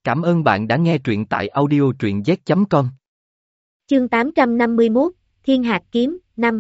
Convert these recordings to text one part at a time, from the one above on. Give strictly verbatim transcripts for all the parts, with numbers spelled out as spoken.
Cảm ơn bạn đã nghe truyện tại audio truyện z chấm com. Chương tám trăm năm mươi mốt, Thiên Hạt Kiếm, năm.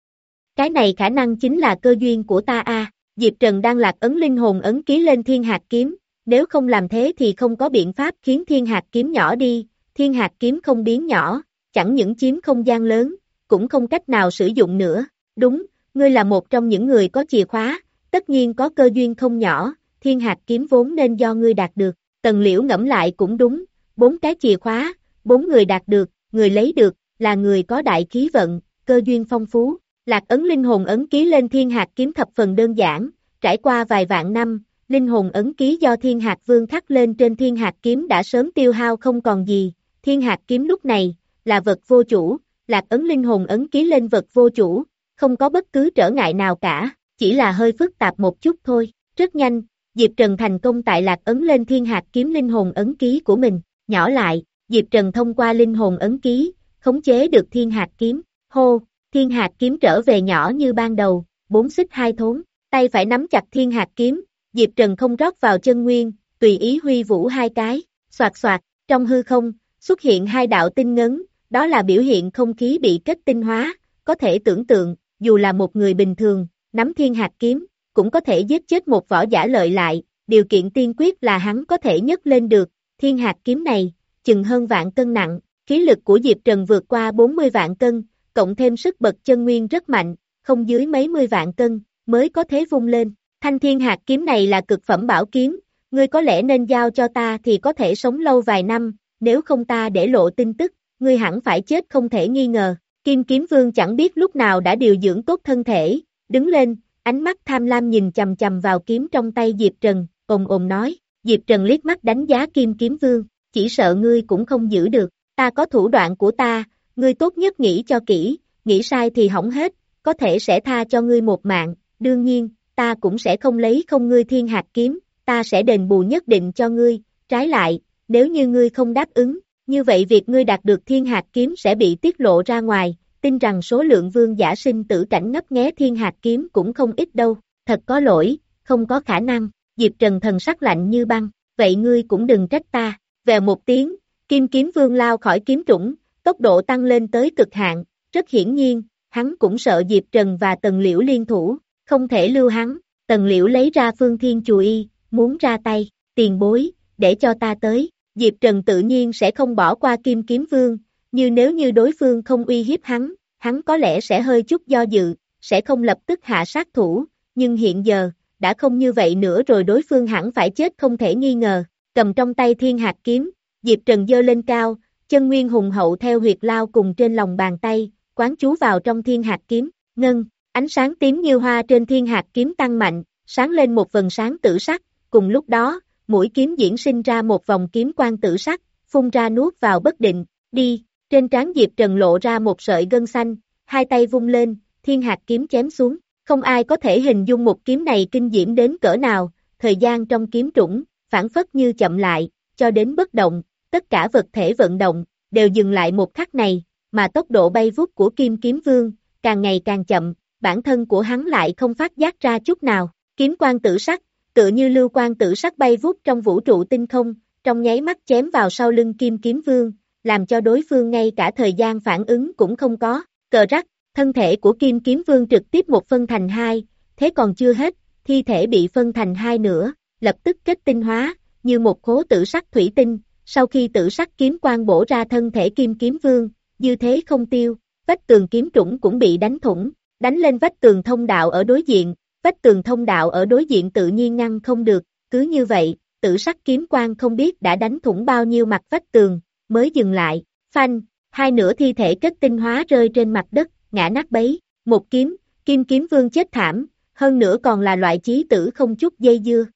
Cái này khả năng chính là cơ duyên của ta a. Diệp Trần đang lạc ấn linh hồn ấn ký lên Thiên Hạt Kiếm, nếu không làm thế thì không có biện pháp khiến Thiên Hạt Kiếm nhỏ đi, Thiên Hạt Kiếm không biến nhỏ, chẳng những chiếm không gian lớn, cũng không cách nào sử dụng nữa. Đúng, ngươi là một trong những người có chìa khóa, tất nhiên có cơ duyên không nhỏ, Thiên Hạt Kiếm vốn nên do ngươi đạt được. Tần Liễu ngẫm lại cũng đúng, bốn cái chìa khóa, bốn người đạt được, người lấy được, là người có đại khí vận, cơ duyên phong phú. Lạc ấn linh hồn ấn ký lên Thiên Hạt Kiếm thập phần đơn giản, trải qua vài vạn năm, linh hồn ấn ký do Thiên Hạt Vương khắc lên trên Thiên Hạt Kiếm đã sớm tiêu hao không còn gì. Thiên Hạt Kiếm lúc này, là vật vô chủ, lạc ấn linh hồn ấn ký lên vật vô chủ, không có bất cứ trở ngại nào cả, chỉ là hơi phức tạp một chút thôi. Rất nhanh, Diệp Trần thành công tại lạc ấn lên Thiên Hạt Kiếm linh hồn ấn ký của mình, nhỏ lại, Diệp Trần thông qua linh hồn ấn ký, khống chế được Thiên Hạt Kiếm, hô, Thiên Hạt Kiếm trở về nhỏ như ban đầu, bốn xích hai thốn, tay phải nắm chặt Thiên Hạt Kiếm, Diệp Trần không rót vào chân nguyên, tùy ý huy vũ hai cái, xoạt xoạt, trong hư không, xuất hiện hai đạo tinh ngấn, đó là biểu hiện không khí bị kết tinh hóa, có thể tưởng tượng, dù là một người bình thường, nắm Thiên Hạt Kiếm, cũng có thể giết chết một võ giả lợi lại, điều kiện tiên quyết là hắn có thể nhấc lên được, Thiên Hạt Kiếm này, chừng hơn vạn cân nặng, khí lực của Diệp Trần vượt qua bốn mươi vạn cân, cộng thêm sức bật chân nguyên rất mạnh, không dưới mấy mươi vạn cân, mới có thế vung lên. Thanh Thiên Hạt Kiếm này là cực phẩm bảo kiếm, ngươi có lẽ nên giao cho ta thì có thể sống lâu vài năm, nếu không ta để lộ tin tức, ngươi hẳn phải chết không thể nghi ngờ. Kim Kiếm Vương chẳng biết lúc nào đã điều dưỡng tốt thân thể, đứng lên, ánh mắt tham lam nhìn chầm chầm vào kiếm trong tay Diệp Trần, ồm ồm nói, Diệp Trần liếc mắt đánh giá Kim Kiếm Vương, chỉ sợ ngươi cũng không giữ được, ta có thủ đoạn của ta, ngươi tốt nhất nghĩ cho kỹ, nghĩ sai thì hỏng hết, có thể sẽ tha cho ngươi một mạng, đương nhiên, ta cũng sẽ không lấy không ngươi Thiên Hạt Kiếm, ta sẽ đền bù nhất định cho ngươi, trái lại, nếu như ngươi không đáp ứng, như vậy việc ngươi đạt được Thiên Hạt Kiếm sẽ bị tiết lộ ra ngoài, tin rằng số lượng vương giả sinh tử cảnh ngấp nghé Thiên Hạt Kiếm cũng không ít đâu, thật có lỗi, không có khả năng, Diệp Trần thần sắc lạnh như băng, vậy ngươi cũng đừng trách ta, vèo một tiếng, Kim Kiếm Vương lao khỏi kiếm trũng, tốc độ tăng lên tới cực hạn, rất hiển nhiên, hắn cũng sợ Diệp Trần và Tần Liễu liên thủ, không thể lưu hắn, Tần Liễu lấy ra Phương Thiên Chùy Y, muốn ra tay, tiền bối, để cho ta tới, Diệp Trần tự nhiên sẽ không bỏ qua Kim Kiếm Vương, như nếu như đối phương không uy hiếp hắn, hắn có lẽ sẽ hơi chút do dự, sẽ không lập tức hạ sát thủ, nhưng hiện giờ, đã không như vậy nữa rồi đối phương hẳn phải chết không thể nghi ngờ, cầm trong tay Thiên Hạt Kiếm, Diệp Trần giơ lên cao, chân nguyên hùng hậu theo huyệt lao cùng trên lòng bàn tay, quán chú vào trong Thiên Hạt Kiếm, ngân, ánh sáng tím như hoa trên Thiên Hạt Kiếm tăng mạnh, sáng lên một vầng sáng tử sắc, cùng lúc đó, mũi kiếm diễn sinh ra một vòng kiếm quang tử sắc, phun ra nuốt vào bất định, đi, trên trán Diệp Trần lộ ra một sợi gân xanh, hai tay vung lên, Thiên Hạt Kiếm chém xuống, không ai có thể hình dung một kiếm này kinh diễm đến cỡ nào, thời gian trong kiếm trũng, phản phất như chậm lại, cho đến bất động, tất cả vật thể vận động, đều dừng lại một khắc này, mà tốc độ bay vút của Kim Kiếm Vương, càng ngày càng chậm, bản thân của hắn lại không phát giác ra chút nào, kiếm quang tử sắc, tựa như lưu quang tử sắc bay vút trong vũ trụ tinh không, trong nháy mắt chém vào sau lưng Kim Kiếm Vương, làm cho đối phương ngay cả thời gian phản ứng cũng không có, cờ rắc, thân thể của Kim Kiếm Vương trực tiếp một phân thành hai, thế còn chưa hết, thi thể bị phân thành hai nữa, lập tức kết tinh hóa, như một khố tử sắc thủy tinh, sau khi tử sắc kiếm quang bổ ra thân thể Kim Kiếm Vương, như thế không tiêu, vách tường kiếm trũng cũng bị đánh thủng, đánh lên vách tường thông đạo ở đối diện, vách tường thông đạo ở đối diện tự nhiên ngăn không được, cứ như vậy, tử sắc kiếm quang không biết đã đánh thủng bao nhiêu mặt vách tường, mới dừng lại, phanh, hai nửa thi thể kết tinh hóa rơi trên mặt đất, ngã nát bấy, một kiếm, Kim Kiếm Vương chết thảm, hơn nữa còn là loại chí tử không chút dây dưa.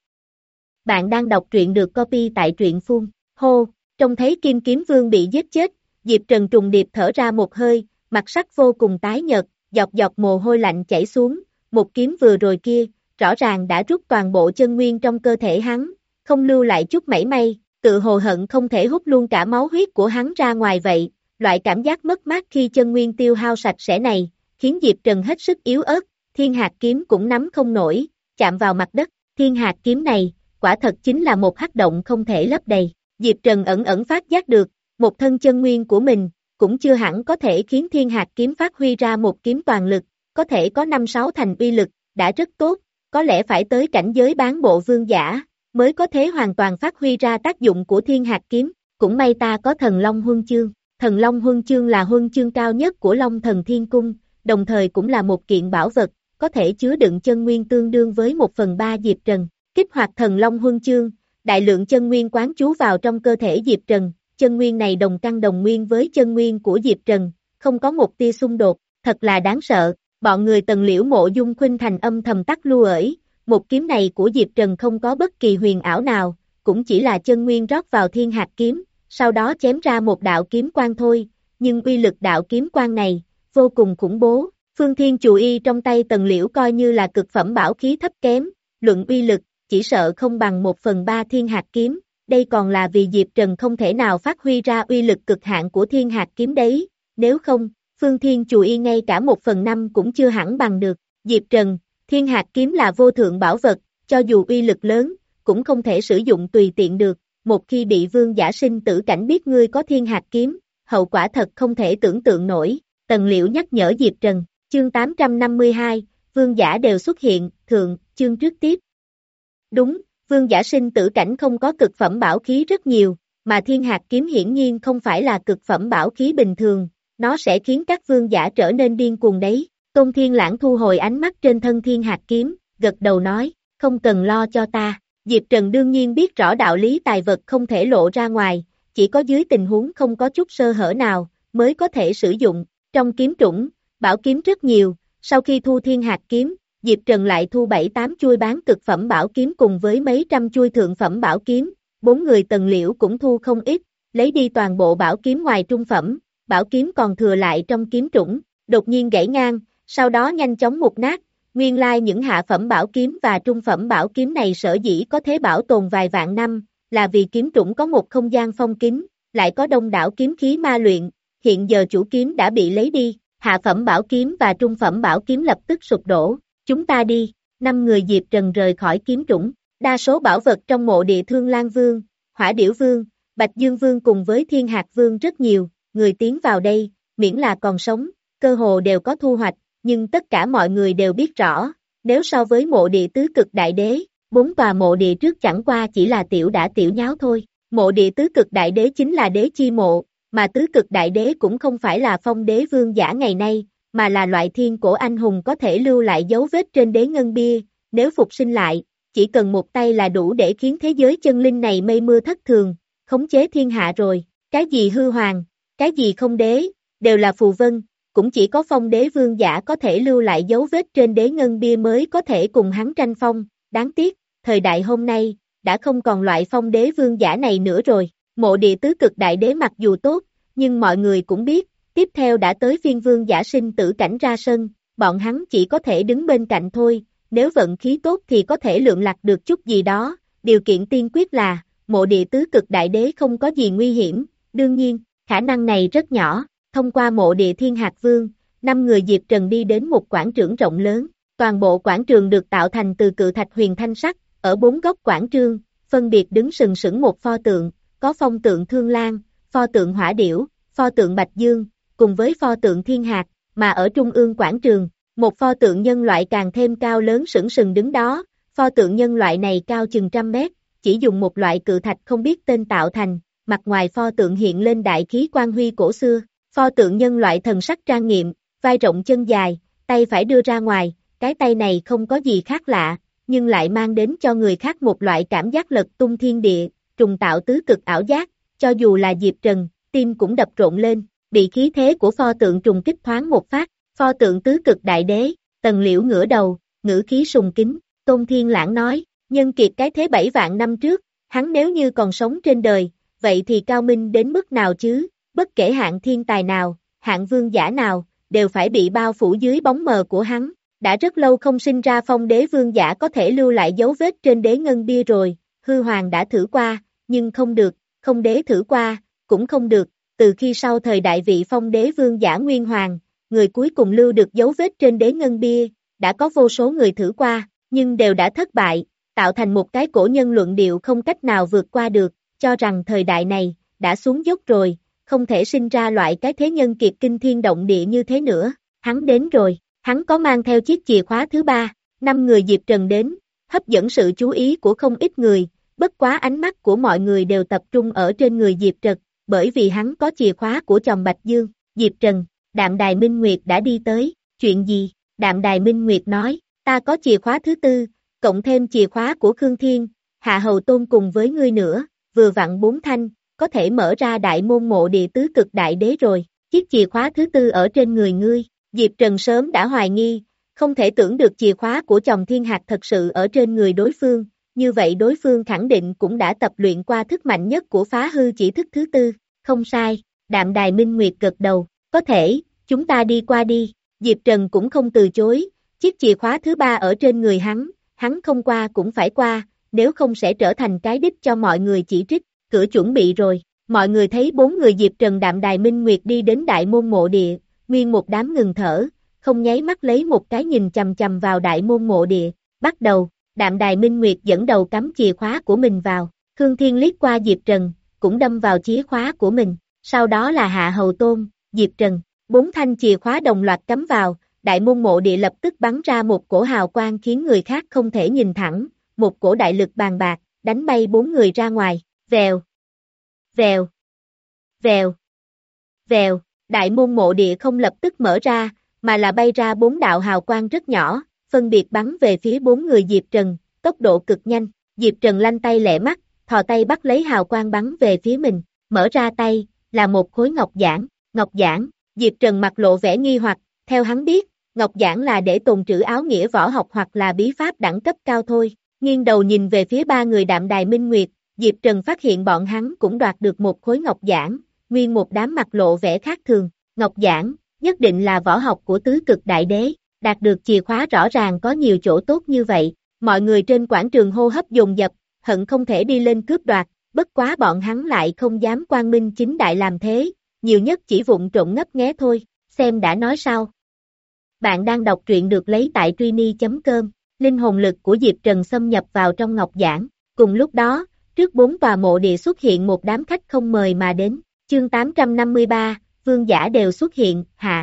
Bạn đang đọc truyện được copy tại truyện phun, hô, trông thấy Kim Kiếm Vương bị giết chết, Diệp Trần trùng điệp thở ra một hơi, mặt sắc vô cùng tái nhợt, dọc dọc mồ hôi lạnh chảy xuống, một kiếm vừa rồi kia, rõ ràng đã rút toàn bộ chân nguyên trong cơ thể hắn, không lưu lại chút mảy may, tự hồ hận không thể hút luôn cả máu huyết của hắn ra ngoài vậy, loại cảm giác mất mát khi chân nguyên tiêu hao sạch sẽ này, khiến Diệp Trần hết sức yếu ớt, Thiên Hạt Kiếm cũng nắm không nổi, chạm vào mặt đất, Thiên Hạt Kiếm này, quả thật chính là một hắc động không thể lấp đầy, Diệp Trần ẩn ẩn phát giác được, một thân chân nguyên của mình, cũng chưa hẳn có thể khiến thiên hạt kiếm phát huy ra một kiếm toàn lực, có thể có năm sáu thành uy lực, đã rất tốt, có lẽ phải tới cảnh giới bán bộ vương giả, mới có thể hoàn toàn phát huy ra tác dụng của thiên hạt kiếm, cũng may ta có thần Long Huân Chương. Thần Long Huân Chương là huân chương cao nhất của Long Thần Thiên Cung, đồng thời cũng là một kiện bảo vật, có thể chứa đựng chân nguyên tương đương với một phần ba Diệp Trần. Kích hoạt Thần Long Huân Chương, đại lượng chân nguyên quán trú vào trong cơ thể Diệp Trần, chân nguyên này đồng căn đồng nguyên với chân nguyên của Diệp Trần, không có một tia xung đột, thật là đáng sợ. Bọn người Tần Liễu Mộ Dung Khuynh Thành âm thầm tắc lưu ởi, một kiếm này của Diệp Trần không có bất kỳ huyền ảo nào, cũng chỉ là chân nguyên rót vào thiên hạt kiếm, sau đó chém ra một đạo kiếm quang thôi, nhưng uy lực đạo kiếm quang này, vô cùng khủng bố. Phương Thiên Chù Y trong tay Tần Liễu coi như là cực phẩm bảo khí thấp kém, luận uy lực, chỉ sợ không bằng một phần ba thiên hạt kiếm, đây còn là vì Diệp Trần không thể nào phát huy ra uy lực cực hạn của thiên hạt kiếm đấy, nếu không, Phương Thiên Chù Y ngay cả một phần năm cũng chưa hẳn bằng được. Diệp Trần, thiên hạt kiếm là vô thượng bảo vật, cho dù uy lực lớn, cũng không thể sử dụng tùy tiện được, một khi bị vương giả sinh tử cảnh biết ngươi có thiên hạt kiếm, hậu quả thật không thể tưởng tượng nổi. Tần Liễu nhắc nhở Diệp Trần, chương tám trăm năm mươi hai, vương giả đều xuất hiện, thượng, chương trước tiếp. Đúng, vương giả sinh tử cảnh không có cực phẩm bảo khí rất nhiều, mà thiên hạt kiếm hiển nhiên không phải là cực phẩm bảo khí bình thường, nó sẽ khiến các vương giả trở nên điên cuồng đấy. Tôn Thiên Lãng thu hồi ánh mắt trên thân thiên hạt kiếm, gật đầu nói, không cần lo cho ta. Diệp Trần đương nhiên biết rõ đạo lý tài vật không thể lộ ra ngoài, chỉ có dưới tình huống không có chút sơ hở nào, mới có thể sử dụng. Trong kiếm trũng, bảo kiếm rất nhiều, sau khi thu thiên hạt kiếm, Diệp Trần lại thu bảy tám chuôi bán cực phẩm bảo kiếm cùng với mấy trăm chuôi thượng phẩm bảo kiếm, bốn người Tần Liễu cũng thu không ít, lấy đi toàn bộ bảo kiếm ngoài trung phẩm, bảo kiếm còn thừa lại trong kiếm trũng, đột nhiên gãy ngang, sau đó nhanh chóng mục nát. Nguyên lai những hạ phẩm bảo kiếm và trung phẩm bảo kiếm này sở dĩ có thể bảo tồn vài vạn năm, là vì kiếm trũng có một không gian phong kín, lại có đông đảo kiếm khí ma luyện, hiện giờ chủ kiếm đã bị lấy đi, hạ phẩm bảo kiếm và trung phẩm bảo kiếm lập tức sụp đổ, chúng ta đi, năm người Diệp Trần rời khỏi kiếm trũng, đa số bảo vật trong mộ địa Thương Lan Vương, Hỏa Điểu Vương, Bạch Dương Vương cùng với Thiên Hạt Vương rất nhiều, người tiến vào đây, miễn là còn sống, cơ hồ đều có thu hoạch. Nhưng tất cả mọi người đều biết rõ, nếu so với mộ địa tứ cực đại đế, bốn tòa mộ địa trước chẳng qua chỉ là tiểu đã tiểu nháo thôi. Mộ địa tứ cực đại đế chính là đế chi mộ, mà tứ cực đại đế cũng không phải là phong đế vương giả ngày nay, mà là loại thiên cổ anh hùng có thể lưu lại dấu vết trên đế ngân bia, nếu phục sinh lại, chỉ cần một tay là đủ để khiến thế giới chân linh này mây mưa thất thường, khống chế thiên hạ rồi. Cái gì hư hoàng, cái gì không đế, đều là phù vân. Cũng chỉ có phong đế vương giả có thể lưu lại dấu vết trên đế ngân bia mới có thể cùng hắn tranh phong, đáng tiếc, thời đại hôm nay, đã không còn loại phong đế vương giả này nữa rồi, mộ địa tứ cực đại đế mặc dù tốt, nhưng mọi người cũng biết, tiếp theo đã tới phiên vương giả sinh tử cảnh ra sân, bọn hắn chỉ có thể đứng bên cạnh thôi, nếu vận khí tốt thì có thể lượm lặt được chút gì đó, điều kiện tiên quyết là, mộ địa tứ cực đại đế không có gì nguy hiểm, đương nhiên, khả năng này rất nhỏ. Thông qua mộ địa Thiên Hạt Vương, năm người Diệp Trần đi đến một quảng trường rộng lớn, toàn bộ quảng trường được tạo thành từ cự thạch huyền thanh sắc, ở bốn góc quảng trường, phân biệt đứng sừng sững một pho tượng, có phong tượng Thương Lan, pho tượng Hỏa Điểu, pho tượng Bạch Dương, cùng với pho tượng Thiên Hạt, mà ở trung ương quảng trường, một pho tượng nhân loại càng thêm cao lớn sững sừng đứng đó, pho tượng nhân loại này cao chừng trăm mét, chỉ dùng một loại cự thạch không biết tên tạo thành, mặt ngoài pho tượng hiện lên đại khí quan huy cổ xưa. Pho tượng nhân loại thần sắc trang nghiêm, vai rộng chân dài, tay phải đưa ra ngoài, cái tay này không có gì khác lạ, nhưng lại mang đến cho người khác một loại cảm giác lật tung thiên địa, trùng tạo tứ cực ảo giác, cho dù là Diệp Trần, tim cũng đập rộn lên, bị khí thế của pho tượng trùng kích thoáng một phát, pho tượng tứ cực đại đế, Tần Liễu ngửa đầu, ngữ khí sùng kính, Tôn Thiên Lãng nói, nhân kiệt cái thế bảy vạn năm trước, hắn nếu như còn sống trên đời, vậy thì cao minh đến mức nào chứ? Bất kể hạng thiên tài nào, hạng vương giả nào, đều phải bị bao phủ dưới bóng mờ của hắn. Đã rất lâu không sinh ra phong đế vương giả có thể lưu lại dấu vết trên đế ngân bia rồi, hư hoàng đã thử qua, nhưng không được, không đế thử qua, cũng không được. Từ khi sau thời đại vị phong đế vương giả Nguyên Hoàng, người cuối cùng lưu được dấu vết trên đế ngân bia, đã có vô số người thử qua, nhưng đều đã thất bại, tạo thành một cái cổ nhân luận điệu không cách nào vượt qua được. cho rằng thời đại này, đã xuống dốc rồi, không thể sinh ra loại cái thế nhân kiệt kinh thiên động địa như thế nữa, hắn đến rồi, hắn có mang theo chiếc chìa khóa thứ ba, năm người Diệp Trần đến, hấp dẫn sự chú ý của không ít người, bất quá ánh mắt của mọi người đều tập trung ở trên người Diệp Trần, bởi vì hắn có chìa khóa của chòm Bạch Dương, Diệp Trần, Đạm Đài Minh Nguyệt đã đi tới, chuyện gì, Đạm Đài Minh Nguyệt nói, ta có chìa khóa thứ tư, cộng thêm chìa khóa của Khương Thiên, Hạ Hầu Tôn cùng với ngươi nữa, vừa vặn bốn thanh, có thể mở ra đại môn mộ địa tứ cực đại đế rồi, chiếc chìa khóa thứ tư ở trên người ngươi, Diệp Trần sớm đã hoài nghi, không thể tưởng được chìa khóa của chồng thiên hạt thật sự ở trên người đối phương, như vậy đối phương khẳng định cũng đã tập luyện qua thức mạnh nhất của phá hư chỉ thức thứ tư, không sai, Đạm Đài Minh Nguyệt gật đầu, có thể, chúng ta đi qua đi, Diệp Trần cũng không từ chối, chiếc chìa khóa thứ ba ở trên người hắn, hắn không qua cũng phải qua, nếu không sẽ trở thành cái đích cho mọi người chỉ trích, cửa chuẩn bị rồi, mọi người thấy bốn người Diệp Trần Đạm Đài Minh Nguyệt đi đến đại môn mộ địa, nguyên một đám ngừng thở, không nháy mắt lấy một cái nhìn chầm chầm vào đại môn mộ địa, bắt đầu, Đạm Đài Minh Nguyệt dẫn đầu cắm chìa khóa của mình vào, Khương Thiên liếc qua Diệp Trần, cũng đâm vào chìa khóa của mình, sau đó là Hạ Hầu Tôn, Diệp Trần, bốn thanh chìa khóa đồng loạt cắm vào, đại môn mộ địa lập tức bắn ra một cổ hào quang khiến người khác không thể nhìn thẳng, một cổ đại lực bàn bạc, đánh bay bốn người ra ngoài, vèo, vèo, vèo, vèo, đại môn mộ địa không lập tức mở ra, mà là bay ra bốn đạo hào quang rất nhỏ, phân biệt bắn về phía bốn người Diệp Trần, tốc độ cực nhanh, Diệp Trần lanh tay lẹ mắt, thò tay bắt lấy hào quang bắn về phía mình, mở ra tay, là một khối ngọc giản, ngọc giản, Diệp Trần mặt lộ vẻ nghi hoặc, theo hắn biết, ngọc giản là để tồn trữ áo nghĩa võ học hoặc là bí pháp đẳng cấp cao thôi, nghiêng đầu nhìn về phía ba người Đạm Đài Minh Nguyệt, Diệp Trần phát hiện bọn hắn cũng đoạt được một khối ngọc giản, nguyên một đám mặt lộ vẻ khác thường, ngọc giản, nhất định là võ học của tứ cực đại đế, đạt được chìa khóa rõ ràng có nhiều chỗ tốt như vậy, mọi người trên quảng trường hô hấp dồn dập, hận không thể đi lên cướp đoạt, bất quá bọn hắn lại không dám quang minh chính đại làm thế, nhiều nhất chỉ vụng trộm ngấp nghé thôi, xem đã nói sao. Bạn đang đọc truyện được lấy tại truy chấm com, linh hồn lực của Diệp Trần xâm nhập vào trong ngọc giản, cùng lúc đó, trước bốn tòa mộ địa xuất hiện một đám khách không mời mà đến, chương tám trăm năm mươi ba, vương giả đều xuất hiện, hạ.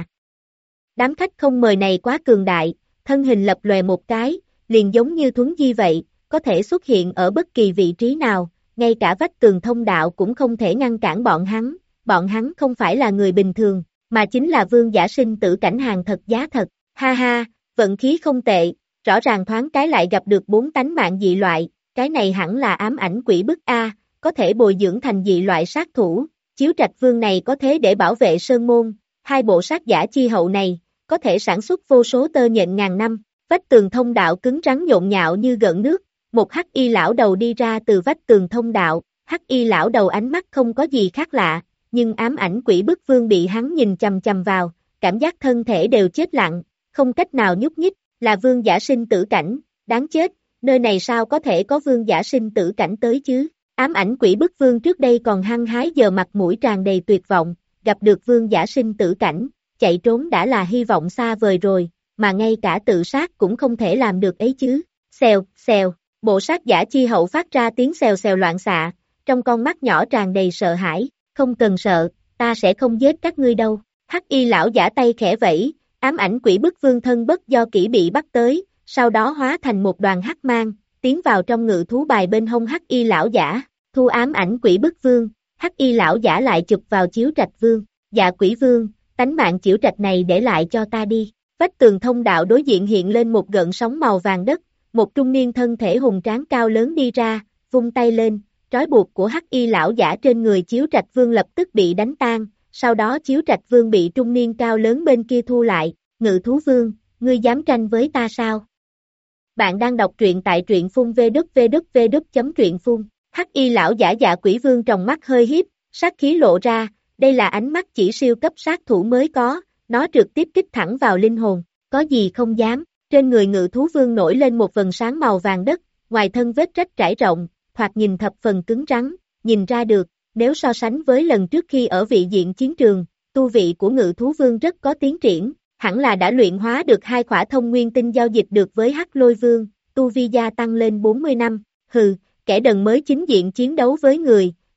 Đám khách không mời này quá cường đại, thân hình lập lòe một cái, liền giống như thuấn di vậy, có thể xuất hiện ở bất kỳ vị trí nào, ngay cả vách tường thông đạo cũng không thể ngăn cản bọn hắn, bọn hắn không phải là người bình thường, mà chính là vương giả sinh tử cảnh hàng thật giá thật, ha ha, vận khí không tệ, rõ ràng thoáng cái lại gặp được bốn tánh mạng dị loại, cái này hẳn là ám ảnh quỷ bức A, có thể bồi dưỡng thành dị loại sát thủ, chiếu trạch vương này có thế để bảo vệ sơn môn, hai bộ sát giả chi hậu này, có thể sản xuất vô số tơ nhện ngàn năm, vách tường thông đạo cứng rắn nhộn nhạo như gợn nước, một hắc y lão đầu đi ra từ vách tường thông đạo, hắc y lão đầu ánh mắt không có gì khác lạ, nhưng ám ảnh quỷ bức vương bị hắn nhìn chầm chầm vào, cảm giác thân thể đều chết lặng, không cách nào nhúc nhích, là vương giả sinh tử cảnh, đáng chết, nơi này sao có thể có vương giả sinh tử cảnh tới chứ, ám ảnh quỷ bức vương trước đây còn hăng hái giờ mặt mũi tràn đầy tuyệt vọng, gặp được vương giả sinh tử cảnh, chạy trốn đã là hy vọng xa vời rồi, mà ngay cả tự sát cũng không thể làm được ấy chứ, xèo, xèo, bộ sát giả chi hậu phát ra tiếng xèo xèo loạn xạ, trong con mắt nhỏ tràn đầy sợ hãi, không cần sợ, ta sẽ không giết các ngươi đâu, hắc y lão giả tay khẽ vẫy, ám ảnh quỷ bức vương thân bất do kỹ bị bắt tới, sau đó hóa thành một đoàn hắc mang, tiến vào trong ngự thú bài bên hông hắc y lão giả, thu ám ảnh quỷ bức vương, hắc y lão giả lại chụp vào chiếu trạch vương, dạ quỷ vương, tánh mạng chiếu trạch này để lại cho ta đi, vách tường thông đạo đối diện hiện lên một gợn sóng màu vàng đất, một trung niên thân thể hùng tráng cao lớn đi ra, vung tay lên, trói buộc của hắc y lão giả trên người chiếu trạch vương lập tức bị đánh tan, sau đó chiếu trạch vương bị trung niên cao lớn bên kia thu lại, ngự thú vương, ngươi dám tranh với ta sao? Bạn đang đọc truyện tại truyện phun vê-đúc-vê-đúc-vê-đúc chấm truyện phun, hắc y lão giả dạ quỷ vương trong mắt hơi hiếp, sát khí lộ ra, đây là ánh mắt chỉ siêu cấp sát thủ mới có, nó trực tiếp kích thẳng vào linh hồn, có gì không dám, trên người ngự thú vương nổi lên một vầng sáng màu vàng đất, ngoài thân vết rách trải rộng, thoạt nhìn thập phần cứng rắn, nhìn ra được, nếu so sánh với lần trước khi ở vị diện chiến trường, tu vị của ngự thú vương rất có tiến triển, hẳn là đã luyện hóa được hai khỏa thông nguyên tinh giao dịch được với hắc lôi vương, tu vi gia tăng lên bốn mươi năm, hừ, kẻ đần mới chính diện chiến đấu với người,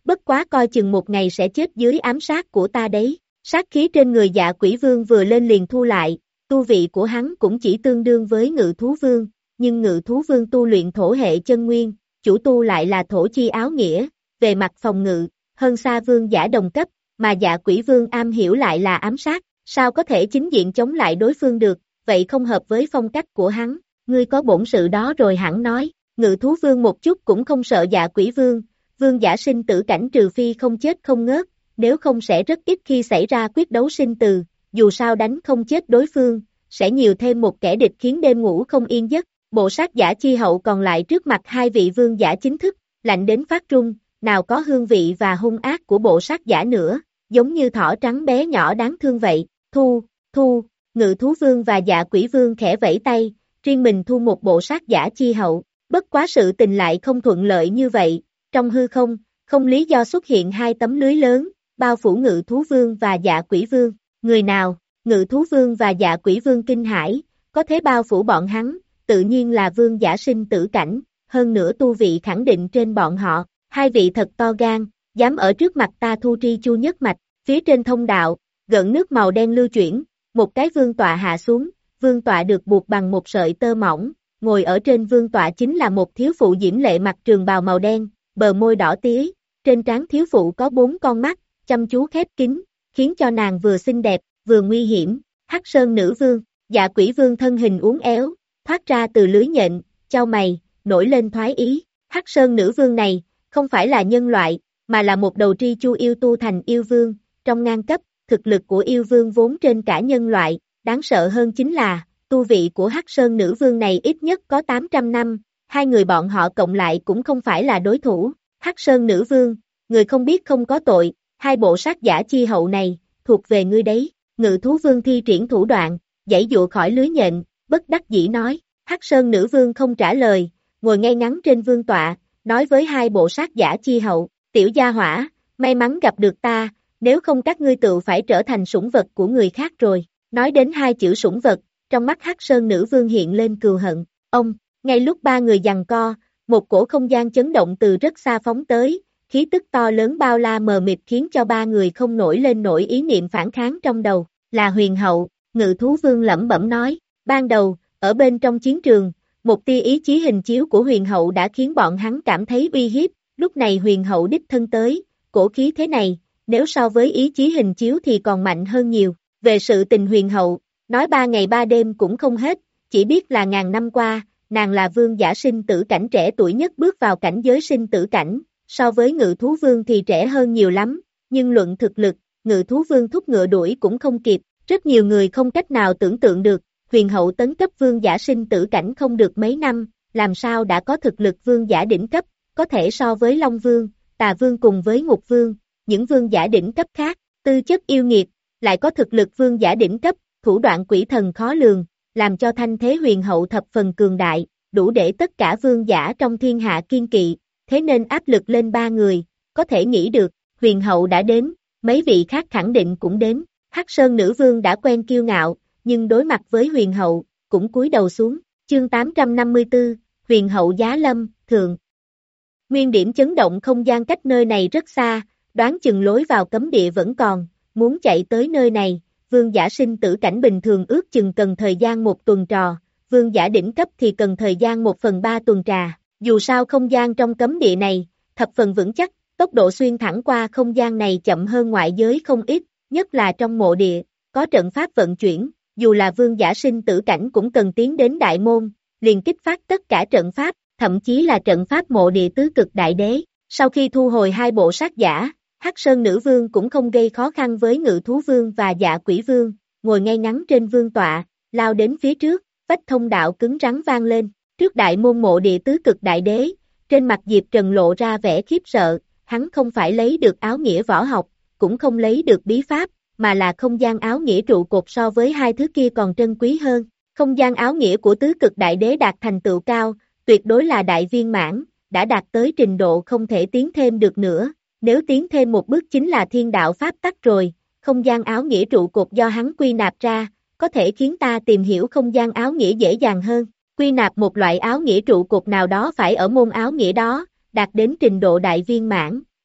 bất quá coi chừng một ngày sẽ chết dưới ám sát của ta đấy. Sát khí trên người Dạ Quỷ Vương vừa lên liền thu lại, tu vị của hắn cũng chỉ tương đương với Ngự Thú Vương, nhưng Ngự Thú Vương tu luyện thổ hệ chân nguyên, chủ tu lại là thổ chi áo nghĩa, về mặt phòng ngự, hơn xa vương giả đồng cấp, mà Dạ Quỷ Vương am hiểu lại là ám sát, sao có thể chính diện chống lại đối phương được, vậy không hợp với phong cách của hắn, ngươi có bổn sự đó rồi hẳn nói. Ngự Thú Vương một chút cũng không sợ Dạ Quỷ Vương, vương giả sinh tử cảnh trừ phi không chết không ngớt, nếu không sẽ rất ít khi xảy ra quyết đấu sinh từ, dù sao đánh không chết đối phương, sẽ nhiều thêm một kẻ địch khiến đêm ngủ không yên giấc. Bộ sát giả chi hậu còn lại trước mặt hai vị vương giả chính thức, lạnh đến phát run, nào có hương vị và hung ác của bộ sát giả nữa, giống như thỏ trắng bé nhỏ đáng thương vậy. Thu, thu, Ngự Thú Vương và Dạ Quỷ Vương khẽ vẫy tay, riêng mình thu một bộ sát giả chi hậu, bất quá sự tình lại không thuận lợi như vậy, trong hư không, không lý do xuất hiện hai tấm lưới lớn, bao phủ Ngự Thú Vương và Dạ Quỷ Vương, người nào? Ngự Thú Vương và Dạ Quỷ Vương kinh hãi, có thế bao phủ bọn hắn, tự nhiên là vương giả sinh tử cảnh, hơn nữa tu vị khẳng định trên bọn họ, hai vị thật to gan, dám ở trước mặt ta thu tri chu nhất mạch, phía trên thông đạo, gợn nước màu đen lưu chuyển, một cái vương tọa hạ xuống, vương tọa được buộc bằng một sợi tơ mỏng, ngồi ở trên vương tọa chính là một thiếu phụ diễm lệ mặc trường bào màu đen, bờ môi đỏ tía, trên trán thiếu phụ có bốn con mắt, chăm chú khép kín, khiến cho nàng vừa xinh đẹp, vừa nguy hiểm. Hắc Sơn Nữ Vương, Dạ Quỷ Vương thân hình uốn éo, thoát ra từ lưới nhện, chau mày, nổi lên thoái ý. Hắc Sơn Nữ Vương này, không phải là nhân loại, mà là một đầu tri chu yêu tu thành yêu vương, trong ngang cấp, thực lực của yêu vương vốn trên cả nhân loại, đáng sợ hơn chính là, tu vị của Hắc Sơn Nữ Vương này ít nhất có tám trăm năm, hai người bọn họ cộng lại cũng không phải là đối thủ. Hắc Sơn Nữ Vương, người không biết không có tội, hai bộ sát giả chi hậu này, thuộc về ngươi đấy. Ngự Thú Vương thi triển thủ đoạn, giãy dụa khỏi lưới nhện, bất đắc dĩ nói. Hắc Sơn Nữ Vương không trả lời, ngồi ngay ngắn trên vương tọa, nói với hai bộ sát giả chi hậu, tiểu gia hỏa, may mắn gặp được ta, nếu không các ngươi tự phải trở thành sủng vật của người khác rồi. Nói đến hai chữ sủng vật, trong mắt Hắc Sơn Nữ Vương hiện lên cừu hận. Ông, ngay lúc ba người giằng co, một cổ không gian chấn động từ rất xa phóng tới, khí tức to lớn bao la mờ mịt khiến cho ba người không nổi lên nổi ý niệm phản kháng trong đầu. Là huyền hậu, Ngự Thú Vương lẩm bẩm nói, ban đầu, ở bên trong chiến trường, một tia ý chí hình chiếu của huyền hậu đã khiến bọn hắn cảm thấy uy hiếp, lúc này huyền hậu đích thân tới, cổ khí thế này, nếu so với ý chí hình chiếu thì còn mạnh hơn nhiều. Về sự tình huyền hậu, nói ba ngày ba đêm cũng không hết, chỉ biết là ngàn năm qua, nàng là vương giả sinh tử cảnh trẻ tuổi nhất bước vào cảnh giới sinh tử cảnh, so với Ngự Thú Vương thì trẻ hơn nhiều lắm, nhưng luận thực lực, Ngự Thú Vương thúc ngựa đuổi cũng không kịp, rất nhiều người không cách nào tưởng tượng được, huyền hậu tấn cấp vương giả sinh tử cảnh không được mấy năm, làm sao đã có thực lực vương giả đỉnh cấp, có thể so với Long Vương, Tà Vương cùng với Ngục Vương, những vương giả đỉnh cấp khác, tư chất yêu nghiệt, lại có thực lực vương giả đỉnh cấp, thủ đoạn quỷ thần khó lường, làm cho thanh thế huyền hậu thập phần cường đại, đủ để tất cả vương giả trong thiên hạ kiên kỵ, thế nên áp lực lên ba người, có thể nghĩ được, huyền hậu đã đến, mấy vị khác khẳng định cũng đến. Hắc Sơn Nữ Vương đã quen kiêu ngạo, nhưng đối mặt với huyền hậu, cũng cúi đầu xuống. Chương tám trăm năm mươi tư, huyền hậu giá lâm, thượng. Nguyên điểm chấn động không gian cách nơi này rất xa, đoán chừng lối vào cấm địa vẫn còn, muốn chạy tới nơi này, vương giả sinh tử cảnh bình thường ước chừng cần thời gian một tuần trò, vương giả đỉnh cấp thì cần thời gian một phần ba tuần trà. Dù sao không gian trong cấm địa này, thập phần vững chắc, tốc độ xuyên thẳng qua không gian này chậm hơn ngoại giới không ít, nhất là trong mộ địa, có trận pháp vận chuyển, dù là vương giả sinh tử cảnh cũng cần tiến đến đại môn, liền kích phát tất cả trận pháp, thậm chí là trận pháp mộ địa tứ cực đại đế. Sau khi thu hồi hai bộ sát giả, Hắc Sơn Nữ Vương cũng không gây khó khăn với Ngự Thú Vương và Dạ Quỷ Vương, ngồi ngay ngắn trên vương tọa, lao đến phía trước, vách thông đạo cứng rắn vang lên, trước đại môn mộ địa tứ cực đại đế, trên mặt Diệp Trần lộ ra vẻ khiếp sợ, hắn không phải lấy được áo nghĩa võ học, cũng không lấy được bí pháp, mà là không gian áo nghĩa trụ cột so với hai thứ kia còn trân quý hơn. Không gian áo nghĩa của tứ cực đại đế đạt thành tựu cao, tuyệt đối là đại viên mãn, đã đạt tới trình độ không thể tiến thêm được nữa, nếu tiến thêm một bước chính là thiên đạo pháp tắc rồi. Không gian áo nghĩa trụ cột do hắn quy nạp ra, có thể khiến ta tìm hiểu không gian áo nghĩa dễ dàng hơn. Quy nạp một loại áo nghĩa trụ cột nào đó phải ở môn áo nghĩa đó, đạt đến trình độ đại viên mãn,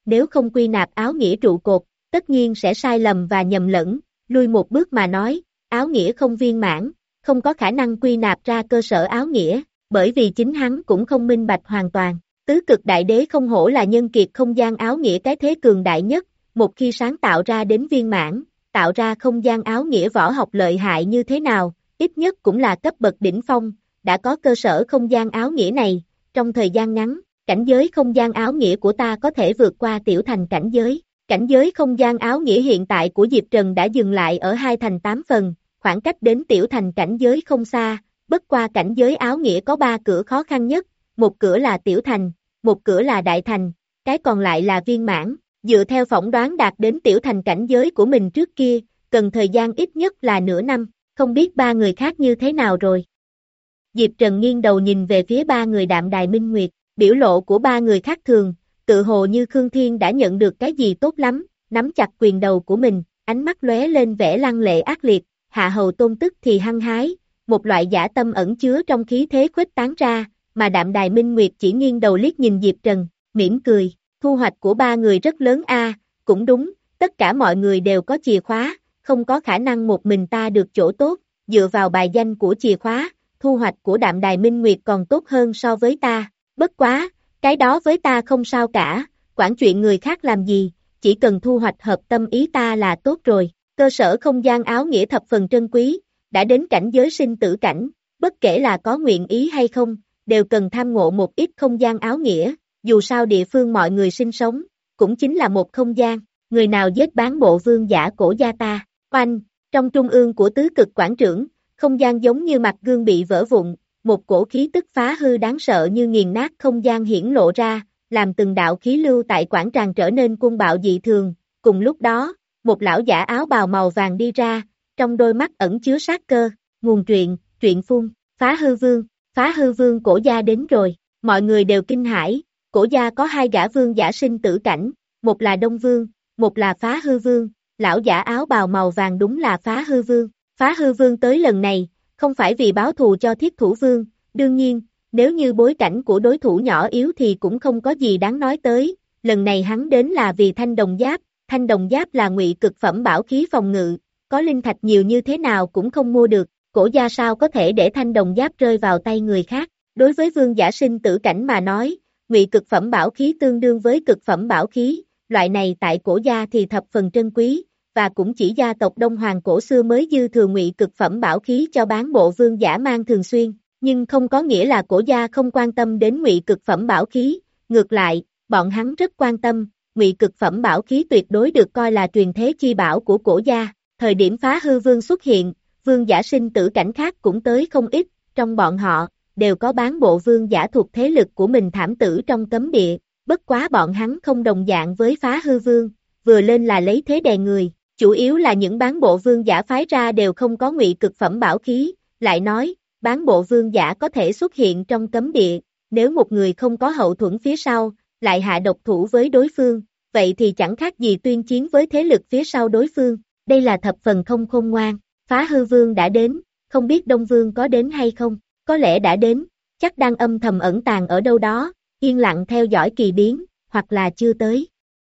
nếu không quy nạp áo nghĩa trụ cột, tất nhiên sẽ sai lầm và nhầm lẫn, lui một bước mà nói, áo nghĩa không viên mãn, không có khả năng quy nạp ra cơ sở áo nghĩa, bởi vì chính hắn cũng không minh bạch hoàn toàn. Tứ cực đại đế không hổ là nhân kiệt không gian áo nghĩa cái thế cường đại nhất, một khi sáng tạo ra đến viên mãn, tạo ra không gian áo nghĩa võ học lợi hại như thế nào, ít nhất cũng là cấp bậc đỉnh phong, đã có cơ sở không gian áo nghĩa này, trong thời gian ngắn, cảnh giới không gian áo nghĩa của ta có thể vượt qua tiểu thành cảnh giới. Cảnh giới không gian áo nghĩa hiện tại của Diệp Trần đã dừng lại ở hai thành tám phần, khoảng cách đến tiểu thành cảnh giới không xa, bất qua cảnh giới áo nghĩa có ba cửa khó khăn nhất, một cửa là tiểu thành, một cửa là đại thành, cái còn lại là viên mãn, dựa theo phỏng đoán đạt đến tiểu thành cảnh giới của mình trước kia, cần thời gian ít nhất là nửa năm, không biết ba người khác như thế nào rồi. Diệp Trần nghiêng đầu nhìn về phía ba người Đạm Đài Minh Nguyệt, biểu lộ của ba người khác thường, tự hồ như Khương Thiên đã nhận được cái gì tốt lắm, nắm chặt quyền đầu của mình, ánh mắt lóe lên vẻ lăng lệ ác liệt, Hạ Hầu Tôn tức thì hăng hái, một loại dã tâm ẩn chứa trong khí thế khuếch tán ra, mà Đạm Đài Minh Nguyệt chỉ nghiêng đầu liếc nhìn Diệp Trần, mỉm cười, thu hoạch của ba người rất lớn a, cũng đúng, tất cả mọi người đều có chìa khóa, không có khả năng một mình ta được chỗ tốt, dựa vào bài danh của chìa khóa, thu hoạch của Đạm Đài Minh Nguyệt còn tốt hơn so với ta, bất quá, cái đó với ta không sao cả, quản chuyện người khác làm gì, chỉ cần thu hoạch hợp tâm ý ta là tốt rồi, cơ sở không gian áo nghĩa thập phần trân quý, đã đến cảnh giới sinh tử cảnh, bất kể là có nguyện ý hay không, đều cần tham ngộ một ít không gian áo nghĩa, dù sao địa phương mọi người sinh sống, cũng chính là một không gian, người nào giết bán bộ vương giả cổ gia ta, oanh, trong trung ương của tứ cực quảng trưởng, không gian giống như mặt gương bị vỡ vụn, một cổ khí tức phá hư đáng sợ như nghiền nát không gian hiển lộ ra, làm từng đạo khí lưu tại quảng tràng trở nên cuồng bạo dị thường, cùng lúc đó, một lão giả áo bào màu vàng đi ra, trong đôi mắt ẩn chứa sát cơ, nguồn truyện, truyện phun, phá hư vương, phá hư vương cổ gia đến rồi, mọi người đều kinh hãi, cổ gia có hai gã vương giả sinh tử cảnh, một là Đông Vương, một là phá hư vương, lão giả áo bào màu vàng đúng là phá hư vương, phá hư vương tới lần này, không phải vì báo thù cho thiết thủ vương, đương nhiên, nếu như bối cảnh của đối thủ nhỏ yếu thì cũng không có gì đáng nói tới, lần này hắn đến là vì thanh đồng giáp, thanh đồng giáp là ngụy cực phẩm bảo khí phòng ngự, có linh thạch nhiều như thế nào cũng không mua được, cổ gia sao có thể để thanh đồng giáp rơi vào tay người khác, đối với vương giả sinh tử cảnh mà nói, ngụy cực phẩm bảo khí tương đương với cực phẩm bảo khí, loại này tại cổ gia thì thập phần trân quý, và cũng chỉ gia tộc Đông Hoàng cổ xưa mới dư thừa ngụy cực phẩm bảo khí cho bán bộ vương giả mang thường xuyên, nhưng không có nghĩa là cổ gia không quan tâm đến ngụy cực phẩm bảo khí, ngược lại, bọn hắn rất quan tâm, ngụy cực phẩm bảo khí tuyệt đối được coi là truyền thế chi bảo của cổ gia, thời điểm phá hư vương xuất hiện, vương giả sinh tử cảnh khác cũng tới không ít, trong bọn họ, đều có bán bộ vương giả thuộc thế lực của mình thảm tử trong cấm địa, bất quá bọn hắn không đồng dạng với phá hư vương, vừa lên là lấy thế đè người, chủ yếu là những bán bộ vương giả phái ra đều không có ngụy cực phẩm bảo khí, lại nói, bán bộ vương giả có thể xuất hiện trong cấm địa, nếu một người không có hậu thuẫn phía sau, lại hạ độc thủ với đối phương, vậy thì chẳng khác gì tuyên chiến với thế lực phía sau đối phương, đây là thập phần không khôn ngoan, phá hư vương đã đến, không biết Đông Vương có đến hay không, có lẽ đã đến, chắc đang âm thầm ẩn tàng ở đâu đó, yên lặng theo dõi kỳ biến, hoặc là chưa tới.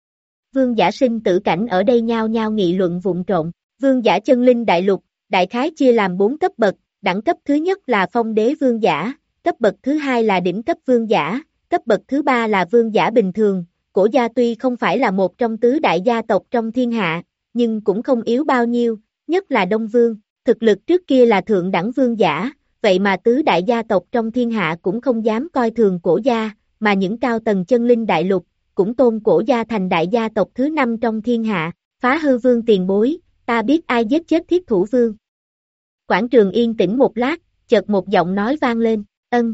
Vương giả sinh tử cảnh ở đây nhao nhao nghị luận vụn trộn, vương giả chân linh đại lục, đại khái chia làm bốn cấp bậc, đẳng cấp thứ nhất là phong đế vương giả, cấp bậc thứ hai là đỉnh cấp vương giả, cấp bậc thứ ba là vương giả bình thường, cổ gia tuy không phải là một trong tứ đại gia tộc trong thiên hạ, nhưng cũng không yếu bao nhiêu, nhất là Đông Vương, thực lực trước kia là thượng đẳng vương giả, vậy mà tứ đại gia tộc trong thiên hạ cũng không dám coi thường cổ gia, mà những cao tầng chân linh đại lục, cũng tôn cổ gia thành đại gia tộc thứ năm trong thiên hạ, phá hư vương tiền bối, ta biết ai giết chết thiết thủ vương. Quảng trường yên tĩnh một lát, chợt một giọng nói vang lên, ân.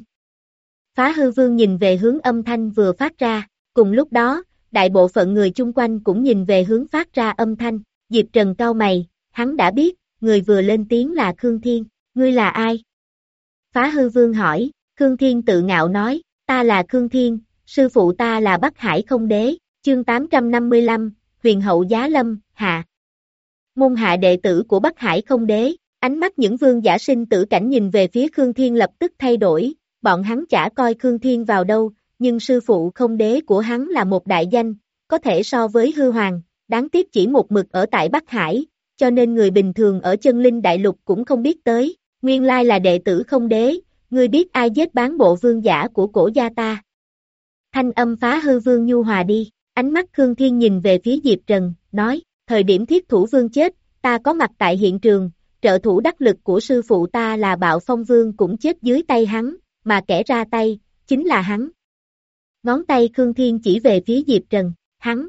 Phá hư vương nhìn về hướng âm thanh vừa phát ra, cùng lúc đó, đại bộ phận người chung quanh cũng nhìn về hướng phát ra âm thanh, Diệp Trần cau mày, hắn đã biết, người vừa lên tiếng là Khương Thiên, ngươi là ai? Phá hư vương hỏi, Khương Thiên tự ngạo nói, ta là Khương Thiên, sư phụ ta là Bắc Hải không đế, chương tám trăm năm mươi lăm, huyền hậu giá lâm, hạ. Môn hạ đệ tử của Bắc Hải không đế, ánh mắt những vương giả sinh tử cảnh nhìn về phía Khương Thiên lập tức thay đổi, bọn hắn chả coi Khương Thiên vào đâu, nhưng sư phụ không đế của hắn là một đại danh, có thể so với hư hoàng, đáng tiếc chỉ một mực ở tại Bắc Hải, cho nên người bình thường ở chân linh đại lục cũng không biết tới, nguyên lai là đệ tử không đế, ngươi biết ai giết bán bộ vương giả của cổ gia ta. Thanh âm Phá Hư Vương nhu hòa đi, ánh mắt Khương Thiên nhìn về phía Diệp Trần, nói, thời điểm Thiết Thủ Vương chết, ta có mặt tại hiện trường, trợ thủ đắc lực của sư phụ ta là Bạo Phong Vương cũng chết dưới tay hắn, mà kẻ ra tay, chính là hắn. Ngón tay Khương Thiên chỉ về phía Diệp Trần, hắn.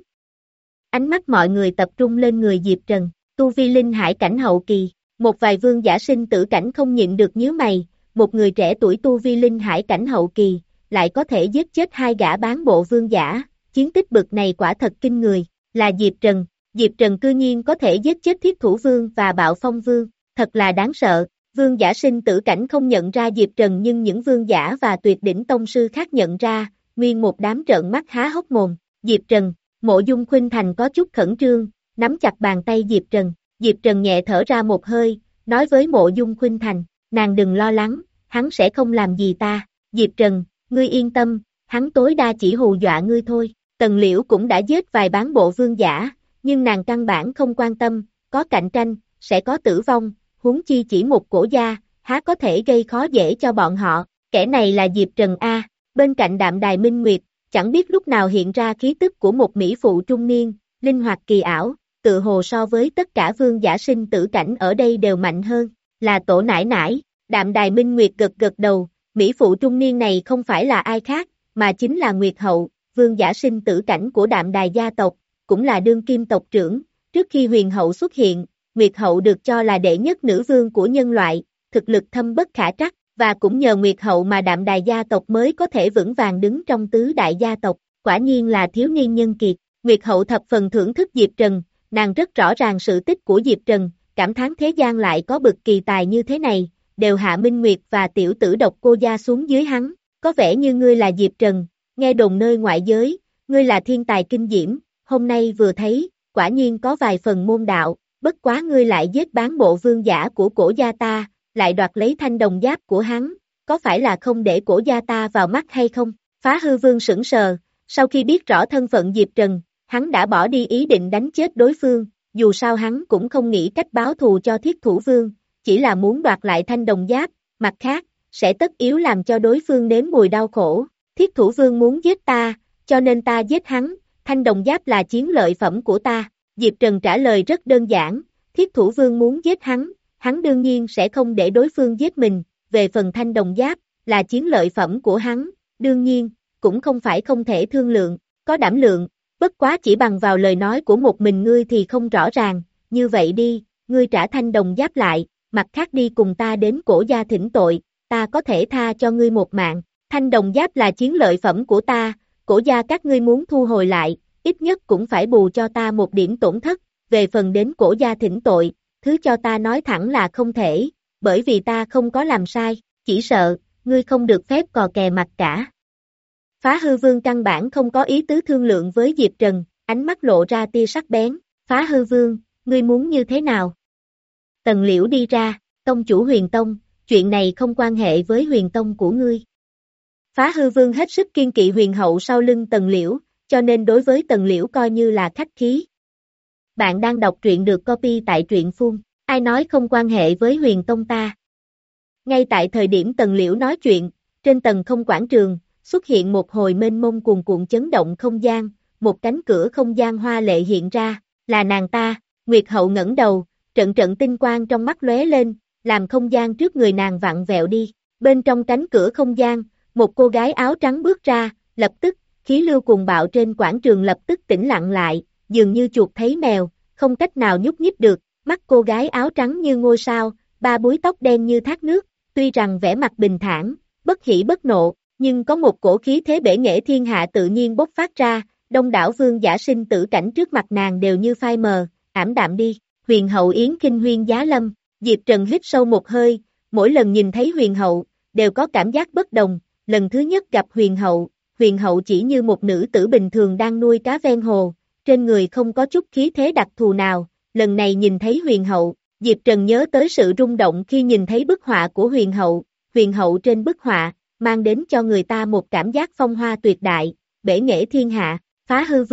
Ánh mắt mọi người tập trung lên người Diệp Trần, tu vi linh hải cảnh hậu kỳ, một vài vương giả sinh tử cảnh không nhịn được nhíu mày, một người trẻ tuổi tu vi linh hải cảnh hậu kỳ, lại có thể giết chết hai gã bán bộ vương giả, chiến tích bực này quả thật kinh người, là Diệp Trần, Diệp Trần cư nhiên có thể giết chết Thiết Thủ Vương và Bạo Phong Vương, thật là đáng sợ, vương giả sinh tử cảnh không nhận ra Diệp Trần nhưng những vương giả và tuyệt đỉnh tông sư khác nhận ra, nguyên một đám trợn mắt há hốc mồm, Diệp Trần, Mộ Dung Khuynh Thành có chút khẩn trương, nắm chặt bàn tay Diệp Trần, Diệp Trần nhẹ thở ra một hơi, nói với Mộ Dung Khuynh Thành, nàng đừng lo lắng, hắn sẽ không làm gì ta, Diệp Trần, ngươi yên tâm, hắn tối đa chỉ hù dọa ngươi thôi, Tần Liễu cũng đã giết vài bán bộ vương giả, nhưng nàng căn bản không quan tâm, có cạnh tranh, sẽ có tử vong, huống chi chỉ một cổ gia, há có thể gây khó dễ cho bọn họ, kẻ này là Diệp Trần A, bên cạnh Đạm Đài Minh Nguyệt, chẳng biết lúc nào hiện ra khí tức của một mỹ phụ trung niên, linh hoạt kỳ ảo, tự hồ so với tất cả vương giả sinh tử cảnh ở đây đều mạnh hơn, là tổ nải nải, Đạm Đài Minh Nguyệt gật gật đầu, mỹ phụ trung niên này không phải là ai khác, mà chính là Nguyệt Hậu, vương giả sinh tử cảnh của Đạm Đài gia tộc, cũng là đương kim tộc trưởng, trước khi Huyền Hậu xuất hiện, Nguyệt Hậu được cho là đệ nhất nữ vương của nhân loại, thực lực thâm bất khả trắc, và cũng nhờ Nguyệt Hậu mà Đạm Đài gia tộc mới có thể vững vàng đứng trong tứ đại gia tộc, quả nhiên là thiếu niên nhân kiệt, Nguyệt Hậu thập phần thưởng thức Diệp Trần, nàng rất rõ ràng sự tích của Diệp Trần, cảm thán thế gian lại có bực kỳ tài như thế này, đều hạ Minh Nguyệt và tiểu tử độc cô gia xuống dưới hắn, có vẻ như ngươi là Diệp Trần, nghe đồn nơi ngoại giới, ngươi là thiên tài kinh diễm, hôm nay vừa thấy, quả nhiên có vài phần môn đạo, bất quá ngươi lại giết bán bộ vương giả của cổ gia ta, lại đoạt lấy thanh đồng giáp của hắn, có phải là không để cổ gia ta vào mắt hay không? Phá Hư Vương sững sờ, sau khi biết rõ thân phận Diệp Trần, hắn đã bỏ đi ý định đánh chết đối phương, dù sao hắn cũng không nghĩ cách báo thù cho Thiết Thủ Vương, chỉ là muốn đoạt lại thanh đồng giáp, mặt khác, sẽ tất yếu làm cho đối phương nếm mùi đau khổ. Thiết Thủ Vương muốn giết ta, cho nên ta giết hắn, thanh đồng giáp là chiến lợi phẩm của ta. Diệp Trần trả lời rất đơn giản, Thiết Thủ Vương muốn giết hắn, hắn đương nhiên sẽ không để đối phương giết mình, về phần thanh đồng giáp, là chiến lợi phẩm của hắn, đương nhiên, cũng không phải không thể thương lượng, có đảm lượng, bất quá chỉ bằng vào lời nói của một mình ngươi thì không rõ ràng, như vậy đi, ngươi trả thanh đồng giáp lại, mặt khác đi cùng ta đến cổ gia thỉnh tội, ta có thể tha cho ngươi một mạng, thanh đồng giáp là chiến lợi phẩm của ta, cổ gia các ngươi muốn thu hồi lại, ít nhất cũng phải bù cho ta một điểm tổn thất, về phần đến cổ gia thỉnh tội, thứ cho ta nói thẳng là không thể, bởi vì ta không có làm sai, chỉ sợ, ngươi không được phép cò kè mặt cả. Phá Hư Vương căn bản không có ý tứ thương lượng với Diệp Trần, ánh mắt lộ ra tia sắc bén, Phá Hư Vương, ngươi muốn như thế nào? Tần Liễu đi ra, tông chủ Huyền Tông, chuyện này không quan hệ với Huyền Tông của ngươi. Phá Hư Vương hết sức kiên kỵ Huyền Hậu sau lưng Tần Liễu, cho nên đối với Tần Liễu coi như là khách khí. Bạn đang đọc truyện được copy tại truyện phun, ai nói không quan hệ với Huyền Tông ta. Ngay tại thời điểm Tần Liễu nói chuyện, trên tầng không quảng trường, xuất hiện một hồi mênh mông cuồn cuộn chấn động không gian, một cánh cửa không gian hoa lệ hiện ra, là nàng ta, Nguyệt Hậu ngẩng đầu, trận trận tinh quang trong mắt lóe lên, làm không gian trước người nàng vặn vẹo đi, bên trong cánh cửa không gian, một cô gái áo trắng bước ra, lập tức, khí lưu cuồng bạo trên quảng trường lập tức tĩnh lặng lại, dường như chuột thấy mèo, không cách nào nhúc nhích được, mắt cô gái áo trắng như ngôi sao, ba búi tóc đen như thác nước, tuy rằng vẻ mặt bình thản, bất hỉ bất nộ, nhưng có một cổ khí thế bể nghệ thiên hạ tự nhiên bốc phát ra, đông đảo vương giả sinh tử cảnh trước mặt nàng đều như phai mờ, ảm đạm đi, Huyền Hậu Yến Kinh Huyên giá lâm, Diệp Trần hít sâu một hơi, mỗi lần nhìn thấy Huyền Hậu, đều có cảm giác bất đồng, lần thứ nhất gặp Huyền Hậu, Huyền Hậu chỉ như một nữ tử bình thường đang nuôi cá ven hồ, trên người không có chút khí thế đặc thù nào, lần này nhìn thấy Huyền Hậu, Diệp Trần nhớ tới sự rung động khi nhìn thấy bức họa của Huyền Hậu, Huyền Hậu trên bức họa, mang đến cho người ta một cảm giác phong hoa tuyệt đại, bể nghệ thiên hạ, Phá Hư Vương,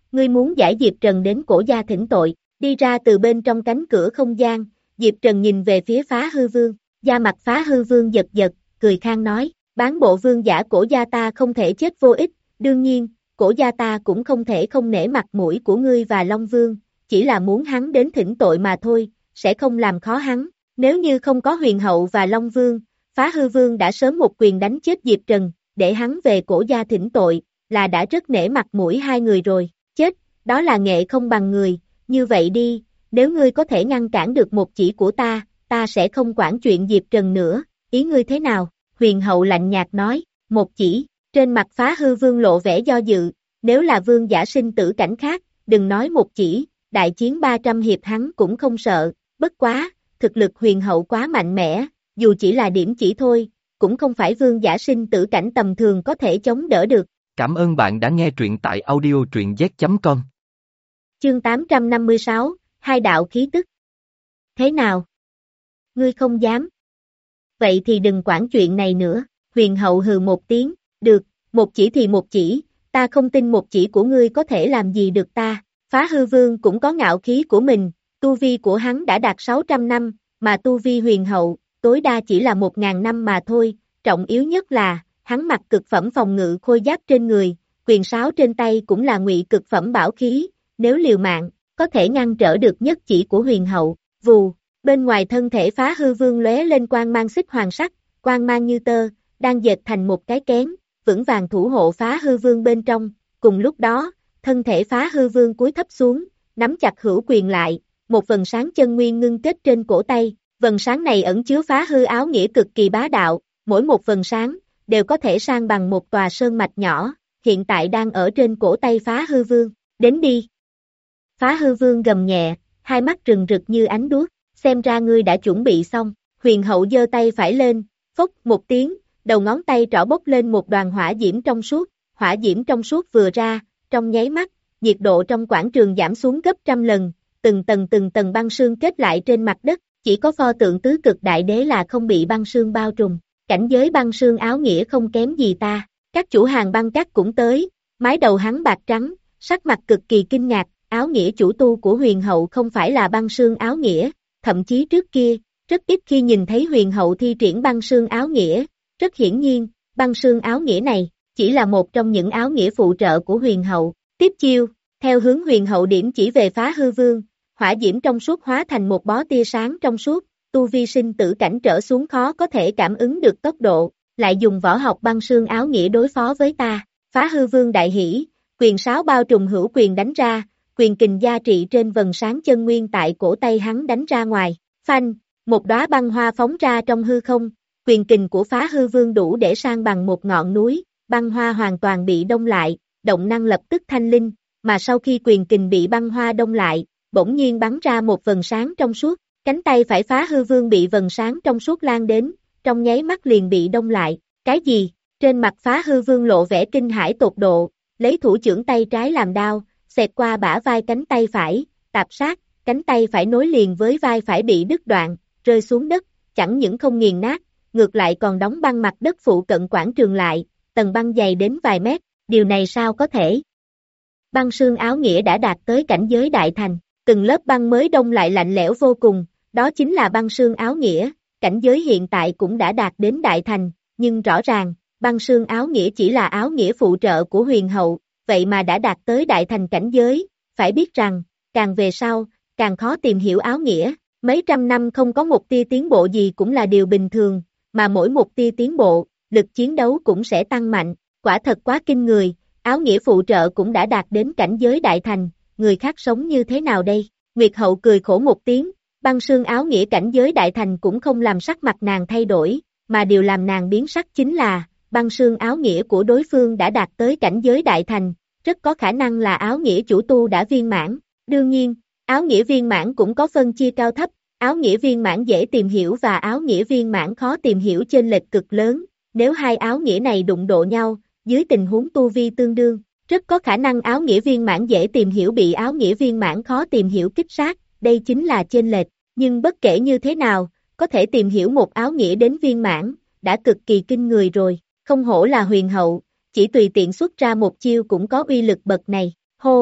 ngươi muốn giải Diệp Trần đến Cổ gia thỉnh tội, đi ra từ bên trong cánh cửa không gian, Diệp Trần nhìn về phía Phá Hư Vương, da mặt Phá Hư Vương giật giật, cười khang nói, bán bộ vương giả Cổ gia ta không thể chết vô ích, đương nhiên, Cổ gia ta cũng không thể không nể mặt mũi của ngươi và Long Vương, chỉ là muốn hắn đến thỉnh tội mà thôi, sẽ không làm khó hắn, nếu như không có huyền hậu và Long Vương, Phá Hư Vương đã sớm một quyền đánh chết Diệp Trần, để hắn về Cổ gia thỉnh tội, là đã rất nể mặt mũi hai người rồi, chết, đó là nghệ không bằng người, như vậy đi, nếu ngươi có thể ngăn cản được một chỉ của ta, ta sẽ không quản chuyện Diệp Trần nữa, ý ngươi thế nào? Huyền hậu lạnh nhạt nói, một chỉ, trên mặt Phá Hư Vương lộ vẻ do dự, nếu là vương giả sinh tử cảnh khác, đừng nói một chỉ, đại chiến ba trăm hiệp hắn cũng không sợ, bất quá, thực lực huyền hậu quá mạnh mẽ, dù chỉ là điểm chỉ thôi, cũng không phải vương giả sinh tử cảnh tầm thường có thể chống đỡ được. Cảm ơn bạn đã nghe truyện tại audio truyện z chấm com. Chương tám trăm năm mươi sáu, hai đạo khí tức. Thế nào? Ngươi không dám. Vậy thì đừng quản chuyện này nữa, huyền hậu hừ một tiếng, được, một chỉ thì một chỉ, ta không tin một chỉ của ngươi có thể làm gì được ta. Phá Hư Vương cũng có ngạo khí của mình, tu vi của hắn đã đạt sáu trăm năm, mà tu vi huyền hậu, tối đa chỉ là một nghìn năm mà thôi, trọng yếu nhất là, hắn mặc cực phẩm phòng ngự khôi giáp trên người, quyền sáo trên tay cũng là ngụy cực phẩm bảo khí, nếu liều mạng, có thể ngăn trở được nhất chỉ của huyền hậu, vù, bên ngoài thân thể Phá Hư Vương lóe lên quang mang xích hoàng sắc, quang mang như tơ, đang dệt thành một cái kén, vững vàng thủ hộ Phá Hư Vương bên trong, cùng lúc đó, thân thể Phá Hư Vương cúi thấp xuống, nắm chặt hữu quyền lại, một vần sáng chân nguyên ngưng kết trên cổ tay, vần sáng này ẩn chứa Phá Hư áo nghĩa cực kỳ bá đạo, mỗi một vần sáng, đều có thể san bằng một tòa sơn mạch nhỏ, hiện tại đang ở trên cổ tay Phá Hư Vương, đến đi. Phá Hư Vương gầm nhẹ, hai mắt rừng rực như ánh đuốc, xem ra ngươi đã chuẩn bị xong, huyền hậu giơ tay phải lên, phốc một tiếng, đầu ngón tay trỏ bốc lên một đoàn hỏa diễm trong suốt, hỏa diễm trong suốt vừa ra, trong nháy mắt, nhiệt độ trong quảng trường giảm xuống gấp trăm lần, từng tầng từng tầng băng sương kết lại trên mặt đất, chỉ có pho tượng tứ cực đại đế là không bị băng sương bao trùm, cảnh giới băng sương áo nghĩa không kém gì ta, các chủ hàng băng cát cũng tới, mái đầu hắn bạc trắng, sắc mặt cực kỳ kinh ngạc, áo nghĩa chủ tu của huyền hậu không phải là băng sương áo nghĩa, thậm chí trước kia, rất ít khi nhìn thấy huyền hậu thi triển băng sương áo nghĩa, rất hiển nhiên, băng sương áo nghĩa này, chỉ là một trong những áo nghĩa phụ trợ của huyền hậu, tiếp chiêu, theo hướng huyền hậu điểm chỉ về Phá Hư Vương, hỏa diễm trong suốt hóa thành một bó tia sáng trong suốt, tu vi sinh tử cảnh trở xuống khó có thể cảm ứng được tốc độ, lại dùng võ học băng sương áo nghĩa đối phó với ta, Phá Hư Vương đại hỉ, quyền sáo bao trùm hữu quyền đánh ra, quyền kình gia trị trên vần sáng chân nguyên tại cổ tay hắn đánh ra ngoài, phanh, một đóa băng hoa phóng ra trong hư không, quyền kình của Phá Hư Vương đủ để san bằng một ngọn núi, băng hoa hoàn toàn bị đông lại, động năng lập tức thanh linh, mà sau khi quyền kình bị băng hoa đông lại, bỗng nhiên bắn ra một vần sáng trong suốt, cánh tay phải Phá Hư Vương bị vần sáng trong suốt lan đến, trong nháy mắt liền bị đông lại, cái gì? Trên mặt Phá Hư Vương lộ vẻ kinh hãi tột độ, lấy thủ chưởng tay trái làm đao, xẹt qua bả vai cánh tay phải, tạp sát, cánh tay phải nối liền với vai phải bị đứt đoạn, rơi xuống đất, chẳng những không nghiền nát, ngược lại còn đóng băng mặt đất phụ cận quảng trường lại, tầng băng dày đến vài mét, điều này sao có thể? Băng sương áo nghĩa đã đạt tới cảnh giới đại thành, từng lớp băng mới đông lại lạnh lẽo vô cùng, đó chính là băng sương áo nghĩa, cảnh giới hiện tại cũng đã đạt đến đại thành, nhưng rõ ràng, băng sương áo nghĩa chỉ là áo nghĩa phụ trợ của huyền hậu, vậy mà đã đạt tới đại thành cảnh giới, phải biết rằng, càng về sau, càng khó tìm hiểu áo nghĩa, mấy trăm năm không có một tia tiến bộ gì cũng là điều bình thường, mà mỗi một tia tiến bộ, lực chiến đấu cũng sẽ tăng mạnh, quả thật quá kinh người, áo nghĩa phụ trợ cũng đã đạt đến cảnh giới đại thành, người khác sống như thế nào đây? Nguyệt hậu cười khổ một tiếng, băng sương áo nghĩa cảnh giới đại thành cũng không làm sắc mặt nàng thay đổi, mà điều làm nàng biến sắc chính là, băng sương áo nghĩa của đối phương đã đạt tới cảnh giới đại thành, rất có khả năng là áo nghĩa chủ tu đã viên mãn, đương nhiên, áo nghĩa viên mãn cũng có phân chia cao thấp, áo nghĩa viên mãn dễ tìm hiểu và áo nghĩa viên mãn khó tìm hiểu chênh lệch cực lớn, nếu hai áo nghĩa này đụng độ nhau, dưới tình huống tu vi tương đương, rất có khả năng áo nghĩa viên mãn dễ tìm hiểu bị áo nghĩa viên mãn khó tìm hiểu kích sát, đây chính là chênh lệch, nhưng bất kể như thế nào, có thể tìm hiểu một áo nghĩa đến viên mãn, đã cực kỳ kinh người rồi, không hổ là huyền hậu, chỉ tùy tiện xuất ra một chiêu cũng có uy lực bậc này, hô,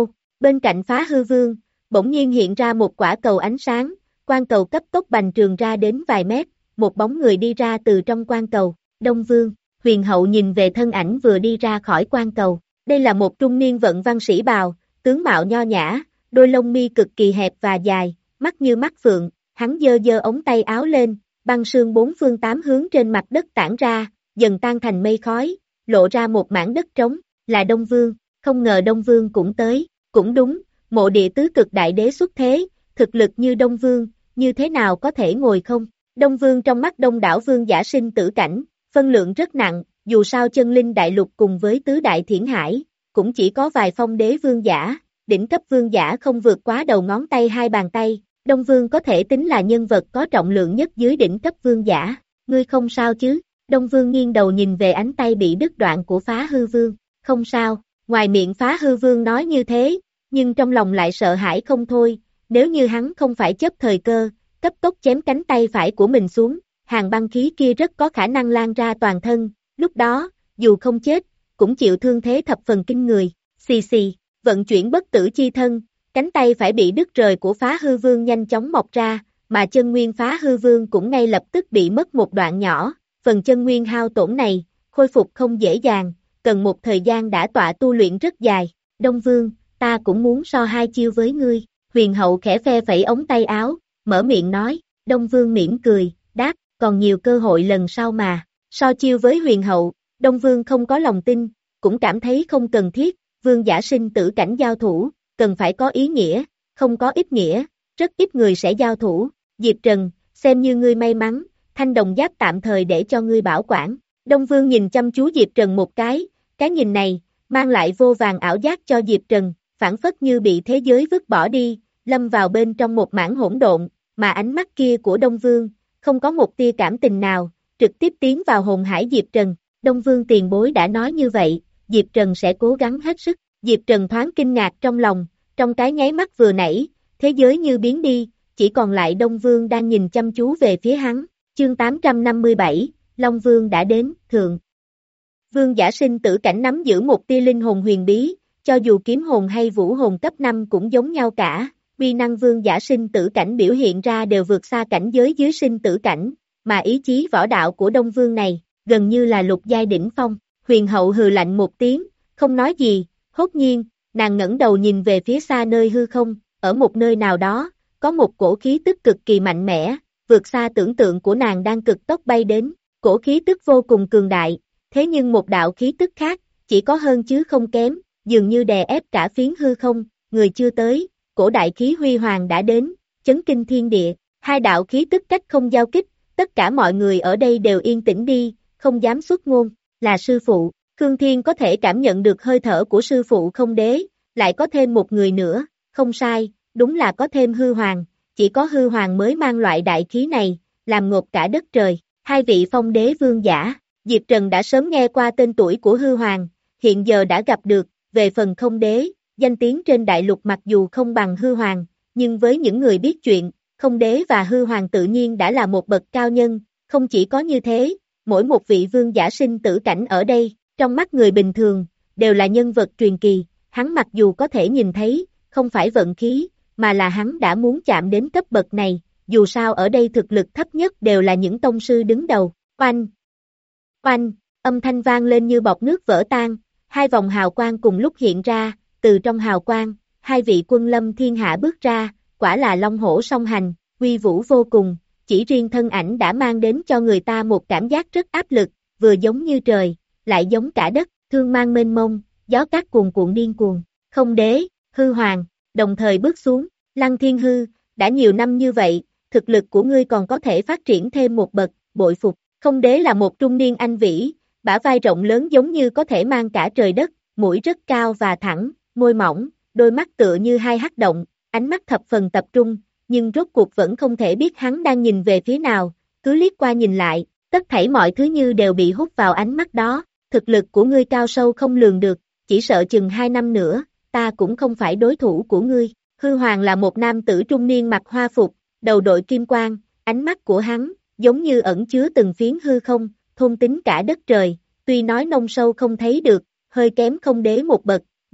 Bên cạnh Phá Hư Vương, bỗng nhiên hiện ra một quả cầu ánh sáng, quang cầu cấp tốc bành trường ra đến vài mét, một bóng người đi ra từ trong quang cầu, Đông Vương. Huyền hậu nhìn về thân ảnh vừa đi ra khỏi quang cầu, đây là một trung niên vận văn sĩ bào, tướng mạo nho nhã, đôi lông mi cực kỳ hẹp và dài, mắt như mắt phượng, hắn giơ giơ ống tay áo lên, băng sương bốn phương tám hướng trên mặt đất tản ra, dần tan thành mây khói, lộ ra một mảng đất trống, là Đông Vương, không ngờ Đông Vương cũng tới, cũng đúng, mộ địa tứ cực đại đế xuất thế, thực lực như Đông Vương, như thế nào có thể ngồi không? Đông Vương trong mắt đông đảo vương giả sinh tử cảnh, phân lượng rất nặng, dù sao chân linh đại lục cùng với tứ đại thiển hải, cũng chỉ có vài phong đế vương giả, đỉnh cấp vương giả không vượt quá đầu ngón tay hai bàn tay, Đông Vương có thể tính là nhân vật có trọng lượng nhất dưới đỉnh cấp vương giả, ngươi không sao chứ? Đông Vương nghiêng đầu nhìn về ánh tay bị đứt đoạn của Phá Hư Vương, không sao, ngoài miệng Phá Hư Vương nói như thế, nhưng trong lòng lại sợ hãi không thôi, nếu như hắn không phải chấp thời cơ, cấp tốc chém cánh tay phải của mình xuống, hàng băng khí kia rất có khả năng lan ra toàn thân, lúc đó, dù không chết, cũng chịu thương thế thập phần kinh người, xì xì, vận chuyển bất tử chi thân, cánh tay phải bị đứt rời của Phá Hư Vương nhanh chóng mọc ra, mà chân nguyên Phá Hư Vương cũng ngay lập tức bị mất một đoạn nhỏ, phần chân nguyên hao tổn này, khôi phục không dễ dàng, cần một thời gian đã tọa tu luyện rất dài, Đông Vương, ta cũng muốn so hai chiêu với ngươi, huyền hậu khẽ phe phẩy ống tay áo, mở miệng nói, Đông Vương mỉm cười, đáp, còn nhiều cơ hội lần sau mà, so chiêu với huyền hậu, Đông Vương không có lòng tin, cũng cảm thấy không cần thiết, vương giả sinh tử cảnh giao thủ, cần phải có ý nghĩa, không có ít nghĩa, rất ít người sẽ giao thủ, Diệp Trần, xem như ngươi may mắn, thanh đồng giáp tạm thời để cho ngươi bảo quản, Đông Vương nhìn chăm chú Diệp Trần một cái, cái nhìn này, mang lại vô vàng ảo giác cho Diệp Trần, phản phất như bị thế giới vứt bỏ đi, lâm vào bên trong một mảng hỗn độn, mà ánh mắt kia của Đông Vương, không có một tia cảm tình nào, trực tiếp tiến vào hồn hải Diệp Trần, Đông Vương tiền bối đã nói như vậy, Diệp Trần sẽ cố gắng hết sức, Diệp Trần thoáng kinh ngạc trong lòng, trong cái nháy mắt vừa nãy, thế giới như biến đi, chỉ còn lại Đông Vương đang nhìn chăm chú về phía hắn, chương tám trăm năm mươi bảy, Long Vương đã đến, thượng. Vương giả sinh tử cảnh nắm giữ một tia linh hồn huyền bí, cho dù kiếm hồn hay vũ hồn cấp năm cũng giống nhau cả, uy năng vương giả sinh tử cảnh biểu hiện ra đều vượt xa cảnh giới dưới sinh tử cảnh, mà ý chí võ đạo của Đông Vương này, gần như là lục giai đỉnh phong, huyền hậu hừ lạnh một tiếng, không nói gì, hốt nhiên, nàng ngẩng đầu nhìn về phía xa nơi hư không, ở một nơi nào đó, có một cổ khí tức cực kỳ mạnh mẽ, vượt xa tưởng tượng của nàng đang cực tốc bay đến, cổ khí tức vô cùng cường đại, thế nhưng một đạo khí tức khác, chỉ có hơn chứ không kém, dường như đè ép cả phiến hư không, người chưa tới, cổ đại khí huy hoàng đã đến, chấn kinh thiên địa, hai đạo khí tức cách không giao kích, tất cả mọi người ở đây đều yên tĩnh đi, không dám xuất ngôn, là sư phụ, Khương Thiên có thể cảm nhận được hơi thở của sư phụ không đế, lại có thêm một người nữa, không sai, đúng là có thêm hư hoàng, chỉ có hư hoàng mới mang loại đại khí này, làm ngột cả đất trời, hai vị phong đế vương giả, Diệp Trần đã sớm nghe qua tên tuổi của hư hoàng, hiện giờ đã gặp được, về phần không đế, danh tiếng trên đại lục mặc dù không bằng hư hoàng, nhưng với những người biết chuyện, không đế và hư hoàng tự nhiên đã là một bậc cao nhân, không chỉ có như thế, mỗi một vị vương giả sinh tử cảnh ở đây, trong mắt người bình thường, đều là nhân vật truyền kỳ, hắn mặc dù có thể nhìn thấy, không phải vận khí, mà là hắn đã muốn chạm đến cấp bậc này, dù sao ở đây thực lực thấp nhất đều là những tông sư đứng đầu, oanh, oanh, âm thanh vang lên như bọt nước vỡ tan, hai vòng hào quang cùng lúc hiện ra, từ trong hào quang, hai vị quân lâm thiên hạ bước ra, quả là long hổ song hành, uy vũ vô cùng, chỉ riêng thân ảnh đã mang đến cho người ta một cảm giác rất áp lực, vừa giống như trời, lại giống cả đất, thương mang mênh mông, gió cát cuồn cuộn điên cuồng, không đế, hư hoàng, đồng thời bước xuống, Lăng Thiên Hư, đã nhiều năm như vậy, thực lực của ngươi còn có thể phát triển thêm một bậc, bội phục, không đế là một trung niên anh vĩ, bả vai rộng lớn giống như có thể mang cả trời đất, mũi rất cao và thẳng, môi mỏng, đôi mắt tựa như hai hắc động, ánh mắt thập phần tập trung, nhưng rốt cuộc vẫn không thể biết hắn đang nhìn về phía nào, cứ liếc qua nhìn lại, tất thảy mọi thứ như đều bị hút vào ánh mắt đó, thực lực của ngươi cao sâu không lường được, chỉ sợ chừng hai năm nữa, ta cũng không phải đối thủ của ngươi. Hư Hoàng là một nam tử trung niên mặc hoa phục, đầu đội kim quang, ánh mắt của hắn, giống như ẩn chứa từng phiến hư không, thôn tính cả đất trời, tuy nói nông sâu không thấy được, hơi kém không đế một bậc,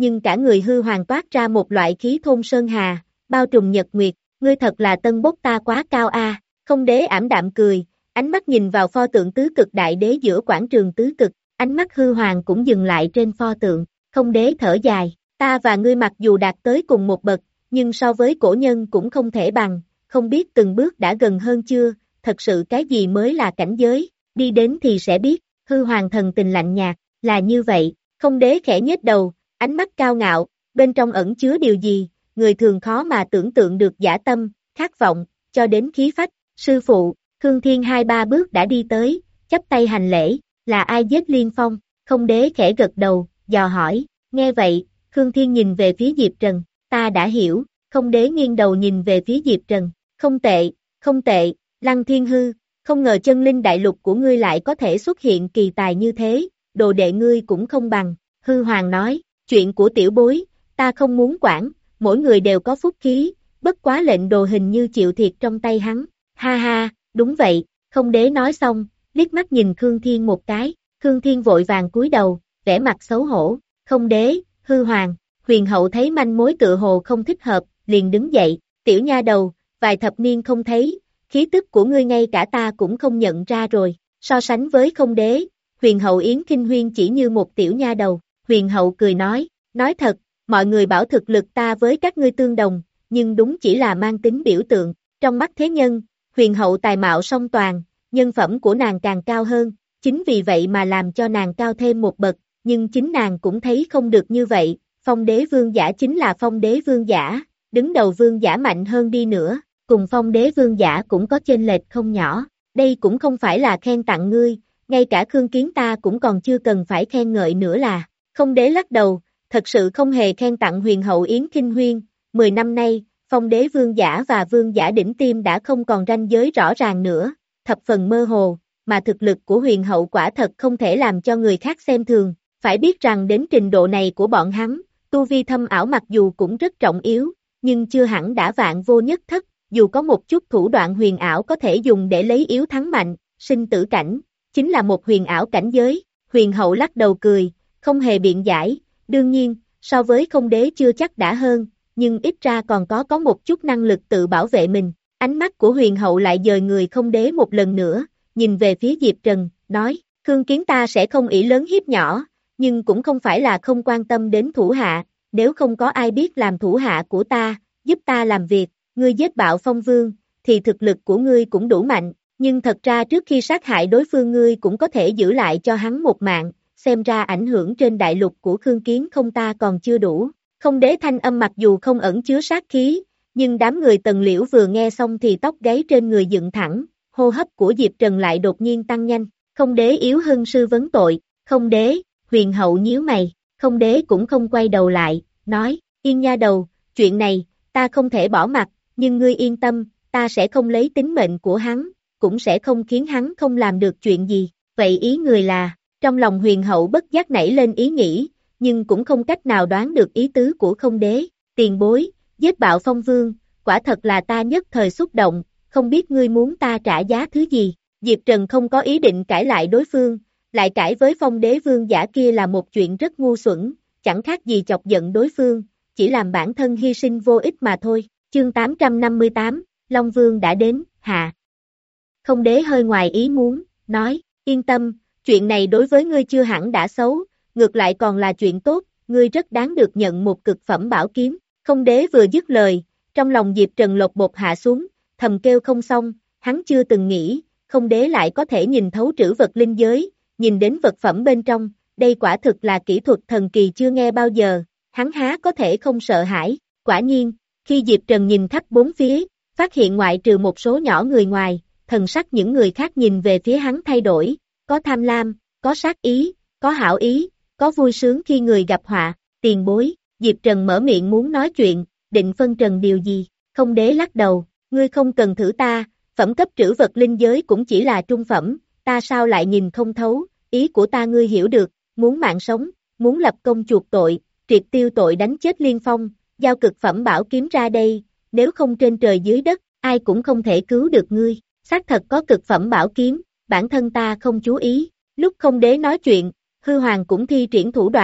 nhưng cả người hư hoàng toát ra một loại khí thôn sơn hà, bao trùm nhật nguyệt, ngươi thật là tân bốc ta quá cao a. Không đế ảm đạm cười, ánh mắt nhìn vào pho tượng tứ cực đại đế giữa quảng trường tứ cực, ánh mắt hư hoàng cũng dừng lại trên pho tượng, không đế thở dài, ta và ngươi mặc dù đạt tới cùng một bậc, nhưng so với cổ nhân cũng không thể bằng, không biết từng bước đã gần hơn chưa, thật sự cái gì mới là cảnh giới, đi đến thì sẽ biết, hư hoàng thần tình lạnh nhạt, là như vậy, không đế khẽ nhếch đầu, ánh mắt cao ngạo, bên trong ẩn chứa điều gì, người thường khó mà tưởng tượng được dã tâm, khát vọng, cho đến khí phách, sư phụ, Khương Thiên hai ba bước đã đi tới, chắp tay hành lễ, là ai giết Liên Phong, không đế khẽ gật đầu, dò hỏi, nghe vậy, Khương Thiên nhìn về phía Diệp Trần, ta đã hiểu, không đế nghiêng đầu nhìn về phía Diệp Trần, không tệ, không tệ, Lăng Thiên Hư, không ngờ chân linh đại lục của ngươi lại có thể xuất hiện kỳ tài như thế, đồ đệ ngươi cũng không bằng, hư hoàng nói, chuyện của tiểu bối, ta không muốn quản, mỗi người đều có phúc khí, bất quá lệnh đồ hình như chịu thiệt trong tay hắn, ha ha, đúng vậy, không đế nói xong, liếc mắt nhìn Khương Thiên một cái, Khương Thiên vội vàng cúi đầu, vẻ mặt xấu hổ, không đế, hư hoàng, huyền hậu thấy manh mối tựa hồ không thích hợp, liền đứng dậy, tiểu nha đầu, vài thập niên không thấy, khí tức của ngươi ngay cả ta cũng không nhận ra rồi, so sánh với không đế, huyền hậu Yến Kinh Huyên chỉ như một tiểu nha đầu, huyền hậu cười nói, nói thật, mọi người bảo thực lực ta với các ngươi tương đồng, nhưng đúng chỉ là mang tính biểu tượng, trong mắt thế nhân, huyền hậu tài mạo song toàn, nhân phẩm của nàng càng cao hơn, chính vì vậy mà làm cho nàng cao thêm một bậc, nhưng chính nàng cũng thấy không được như vậy, phong đế vương giả chính là phong đế vương giả, đứng đầu vương giả mạnh hơn đi nữa, cùng phong đế vương giả cũng có chênh lệch không nhỏ, đây cũng không phải là khen tặng ngươi, ngay cả Khương Kiến ta cũng còn chưa cần phải khen ngợi nữa là, không đế lắc đầu, thật sự không hề khen tặng huyền hậu Yến Kinh Huyên, mười năm nay, phong đế vương giả và vương giả đỉnh tiêm đã không còn ranh giới rõ ràng nữa, thập phần mơ hồ, mà thực lực của huyền hậu quả thật không thể làm cho người khác xem thường, phải biết rằng đến trình độ này của bọn hắn, tu vi thâm ảo mặc dù cũng rất trọng yếu, nhưng chưa hẳn đã vạn vô nhất thất, dù có một chút thủ đoạn huyền ảo có thể dùng để lấy yếu thắng mạnh, sinh tử cảnh, chính là một huyền ảo cảnh giới, huyền hậu lắc đầu cười, không hề biện giải, đương nhiên, so với không đế chưa chắc đã hơn, nhưng ít ra còn có có một chút năng lực tự bảo vệ mình, ánh mắt của huyền hậu lại dời người không đế một lần nữa, nhìn về phía Diệp Trần, nói, Khương Kiến ta sẽ không ỷ lớn hiếp nhỏ, nhưng cũng không phải là không quan tâm đến thủ hạ, nếu không có ai biết làm thủ hạ của ta, giúp ta làm việc, ngươi giết bạo phong vương, thì thực lực của ngươi cũng đủ mạnh, nhưng thật ra trước khi sát hại đối phương ngươi cũng có thể giữ lại cho hắn một mạng, xem ra ảnh hưởng trên đại lục của Khương Kiến không ta còn chưa đủ. Không đế thanh âm mặc dù không ẩn chứa sát khí, nhưng đám người Tần Liễu vừa nghe xong thì tóc gáy trên người dựng thẳng, hô hấp của Diệp Trần lại đột nhiên tăng nhanh, không đế yếu hưng sư vấn tội, không đế, huyền hậu nhíu mày, không đế cũng không quay đầu lại, nói, yên nha đầu, chuyện này, ta không thể bỏ mặc, nhưng ngươi yên tâm, ta sẽ không lấy tính mệnh của hắn, cũng sẽ không khiến hắn không làm được chuyện gì, vậy ý người là, trong lòng huyền hậu bất giác nảy lên ý nghĩ, nhưng cũng không cách nào đoán được ý tứ của không đế, tiền bối, giết bạo phong vương, quả thật là ta nhất thời xúc động, không biết ngươi muốn ta trả giá thứ gì, Diệp Trần không có ý định cãi lại đối phương, lại cãi với phong đế vương giả kia là một chuyện rất ngu xuẩn, chẳng khác gì chọc giận đối phương, chỉ làm bản thân hy sinh vô ích mà thôi, chương tám trăm năm mươi tám, Long Vương đã đến, hạ. Không đế hơi ngoài ý muốn, nói, yên tâm, chuyện này đối với ngươi chưa hẳn đã xấu, ngược lại còn là chuyện tốt, ngươi rất đáng được nhận một cực phẩm bảo kiếm, không đế vừa dứt lời, trong lòng Diệp Trần lột bột hạ xuống, thầm kêu không xong, hắn chưa từng nghĩ, không đế lại có thể nhìn thấu trữ vật linh giới, nhìn đến vật phẩm bên trong, đây quả thực là kỹ thuật thần kỳ chưa nghe bao giờ, hắn há có thể không sợ hãi, quả nhiên, khi Diệp Trần nhìn khắp bốn phía, phát hiện ngoại trừ một số nhỏ người ngoài, thần sắc những người khác nhìn về phía hắn thay đổi, có tham lam, có sát ý, có hảo ý, có vui sướng khi người gặp họa, tiền bối, Diệp Trần mở miệng muốn nói chuyện, định phân trần điều gì, không đế lắc đầu, ngươi không cần thử ta, phẩm cấp trữ vật linh giới cũng chỉ là trung phẩm, ta sao lại nhìn không thấu, ý của ta ngươi hiểu được, muốn mạng sống, muốn lập công chuộc tội, triệt tiêu tội đánh chết Liên Phong, giao cực phẩm bảo kiếm ra đây, nếu không trên trời dưới đất, ai cũng không thể cứu được ngươi, xác thật có cực phẩm bảo kiếm, bản thân ta không chú ý, lúc không đế nói chuyện, hư hoàng cũng thi triển thủ đoạn,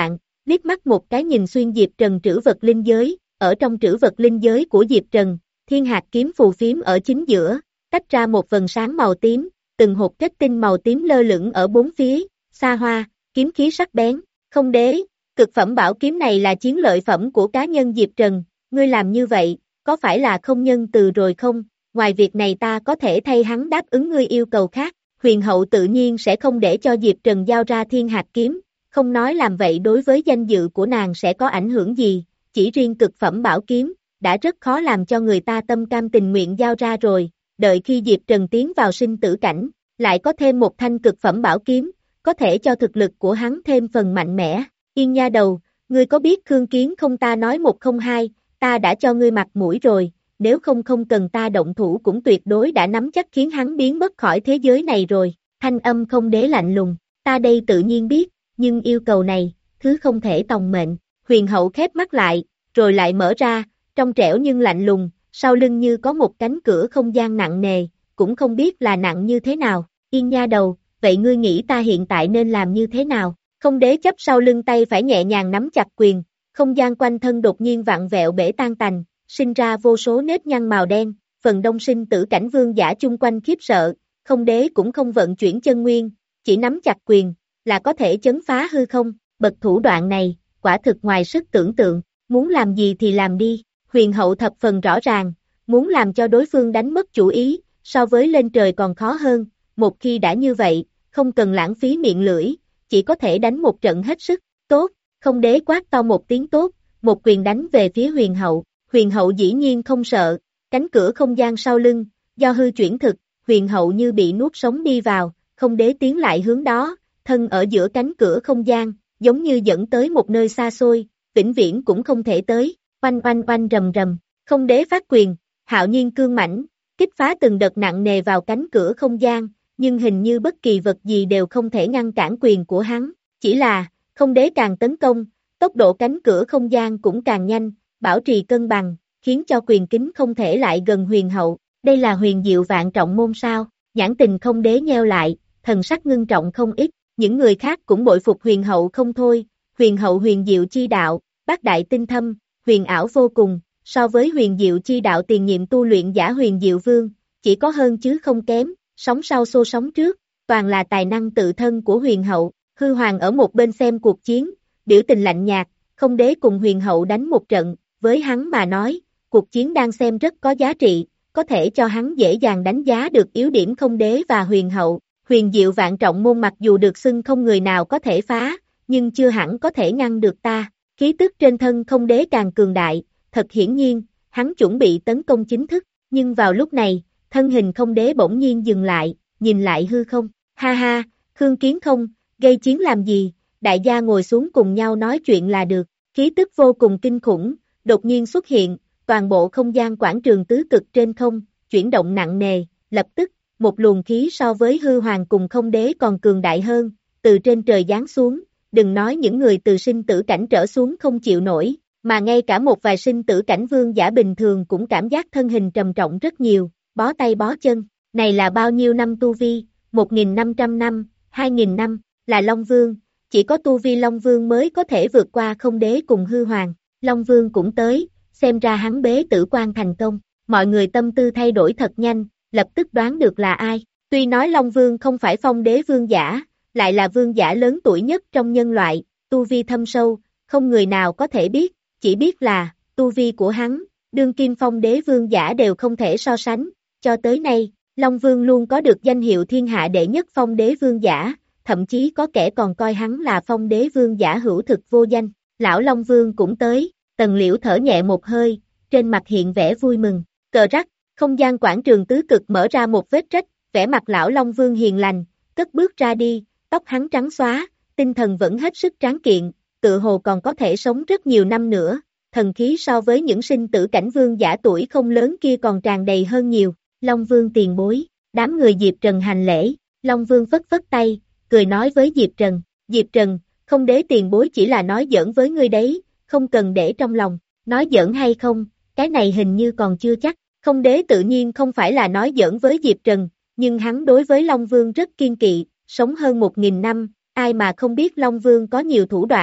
liếc mắt một cái nhìn xuyên Diệp Trần trữ vật linh giới, ở trong trữ vật linh giới của Diệp Trần, thiên hạt kiếm phù phiếm ở chính giữa, tách ra một vần sáng màu tím, từng hột kết tinh màu tím lơ lửng ở bốn phía, xa hoa, kiếm khí sắc bén, không đế, cực phẩm bảo kiếm này là chiến lợi phẩm của cá nhân Diệp Trần, ngươi làm như vậy, có phải là không nhân từ rồi không, ngoài việc này ta có thể thay hắn đáp ứng ngươi yêu cầu khác, huyền hậu tự nhiên sẽ không để cho Diệp Trần giao ra thiên hạt kiếm, không nói làm vậy đối với danh dự của nàng sẽ có ảnh hưởng gì, chỉ riêng cực phẩm bảo kiếm, đã rất khó làm cho người ta tâm cam tình nguyện giao ra rồi, đợi khi Diệp Trần tiến vào sinh tử cảnh, lại có thêm một thanh cực phẩm bảo kiếm, có thể cho thực lực của hắn thêm phần mạnh mẽ, Yên nha đầu, ngươi có biết Khương Kiến không ta nói một không hai, ta đã cho ngươi mặt mũi rồi, nếu không không cần ta động thủ cũng tuyệt đối đã nắm chắc khiến hắn biến mất khỏi thế giới này rồi, thanh âm không đế lạnh lùng, ta đây tự nhiên biết, nhưng yêu cầu này, thứ không thể tòng mệnh, huyền hậu khép mắt lại, rồi lại mở ra, trong trẻo nhưng lạnh lùng, sau lưng như có một cánh cửa không gian nặng nề, cũng không biết là nặng như thế nào, Yên nha đầu, vậy ngươi nghĩ ta hiện tại nên làm như thế nào, không đế chấp sau lưng tay phải nhẹ nhàng nắm chặt quyền, không gian quanh thân đột nhiên vặn vẹo bể tan tành, sinh ra vô số nếp nhăn màu đen, phần đông sinh tử cảnh vương giả chung quanh khiếp sợ, không đế cũng không vận chuyển chân nguyên, chỉ nắm chặt quyền, là có thể chấn phá hư không, bậc thủ đoạn này, quả thực ngoài sức tưởng tượng, muốn làm gì thì làm đi, huyền hậu thập phần rõ ràng, muốn làm cho đối phương đánh mất chủ ý, so với lên trời còn khó hơn, một khi đã như vậy, không cần lãng phí miệng lưỡi, chỉ có thể đánh một trận hết sức, tốt, không đế quát to một tiếng tốt, một quyền đánh về phía huyền hậu, huyền hậu dĩ nhiên không sợ, cánh cửa không gian sau lưng, do hư chuyển thực, huyền hậu như bị nuốt sống đi vào, không đế tiến lại hướng đó, thân ở giữa cánh cửa không gian, giống như dẫn tới một nơi xa xôi, vĩnh viễn cũng không thể tới, oanh oanh oanh rầm rầm, không đế phát quyền, hạo nhiên cương mãnh, kích phá từng đợt nặng nề vào cánh cửa không gian, nhưng hình như bất kỳ vật gì đều không thể ngăn cản quyền của hắn, chỉ là, không đế càng tấn công, tốc độ cánh cửa không gian cũng càng nhanh, bảo trì cân bằng, khiến cho quyền kính không thể lại gần huyền hậu, đây là huyền diệu vạn trọng môn sao, nhãn tình không đế nheo lại, thần sắc ngưng trọng không ít, những người khác cũng bội phục huyền hậu không thôi, huyền hậu huyền diệu chi đạo, bát đại tinh thâm, huyền ảo vô cùng, so với huyền diệu chi đạo tiền nhiệm tu luyện giả huyền diệu vương, chỉ có hơn chứ không kém, sóng sau xô sóng trước, toàn là tài năng tự thân của huyền hậu, hư hoàng ở một bên xem cuộc chiến, biểu tình lạnh nhạt, không đế cùng huyền hậu đánh một trận, với hắn mà nói, cuộc chiến đang xem rất có giá trị, có thể cho hắn dễ dàng đánh giá được yếu điểm không đế và huyền hậu, huyền diệu vạn trọng môn mặc dù được xưng không người nào có thể phá, nhưng chưa hẳn có thể ngăn được ta, khí tức trên thân không đế càng cường đại, thật hiển nhiên, hắn chuẩn bị tấn công chính thức, nhưng vào lúc này, thân hình không đế bỗng nhiên dừng lại, nhìn lại hư không, ha ha, Khương Kiến không, gây chiến làm gì, đại gia ngồi xuống cùng nhau nói chuyện là được, khí tức vô cùng kinh khủng, đột nhiên xuất hiện, toàn bộ không gian quảng trường tứ cực trên không, chuyển động nặng nề, lập tức, một luồng khí so với hư hoàng cùng không đế còn cường đại hơn, từ trên trời giáng xuống, đừng nói những người từ sinh tử cảnh trở xuống không chịu nổi, mà ngay cả một vài sinh tử cảnh vương giả bình thường cũng cảm giác thân hình trầm trọng rất nhiều, bó tay bó chân, này là bao nhiêu năm tu vi, một nghìn năm trăm năm, hai nghìn năm, là Long Vương, chỉ có tu vi Long Vương mới có thể vượt qua không đế cùng hư hoàng, Long Vương cũng tới, xem ra hắn bế tử quan thành công, mọi người tâm tư thay đổi thật nhanh, lập tức đoán được là ai, tuy nói Long Vương không phải phong đế vương giả, lại là vương giả lớn tuổi nhất trong nhân loại, tu vi thâm sâu, không người nào có thể biết, chỉ biết là, tu vi của hắn, đương kim phong đế vương giả đều không thể so sánh, cho tới nay, Long Vương luôn có được danh hiệu thiên hạ đệ nhất phong đế vương giả, thậm chí có kẻ còn coi hắn là phong đế vương giả hữu thực vô danh, lão Long Vương cũng tới, Tần Liễu thở nhẹ một hơi, trên mặt hiện vẻ vui mừng, cờ rắc, không gian quảng trường tứ cực mở ra một vết rách, vẻ mặt lão Long Vương hiền lành, cất bước ra đi, tóc hắn trắng xóa, tinh thần vẫn hết sức tráng kiện, tự hồ còn có thể sống rất nhiều năm nữa, thần khí so với những sinh tử cảnh vương giả tuổi không lớn kia còn tràn đầy hơn nhiều, Long Vương tiền bối, đám người Diệp Trần hành lễ, Long Vương phất phất tay, cười nói với Diệp Trần, Diệp Trần, không đế tiền bối chỉ là nói giỡn với ngươi đấy, không cần để trong lòng, nói giỡn hay không, cái này hình như còn chưa chắc, không đế tự nhiên không phải là nói giỡn với Diệp Trần, nhưng hắn đối với Long Vương rất kiên kỵ, sống hơn một nghìn năm, ai mà không biết Long Vương có nhiều thủ đoạn,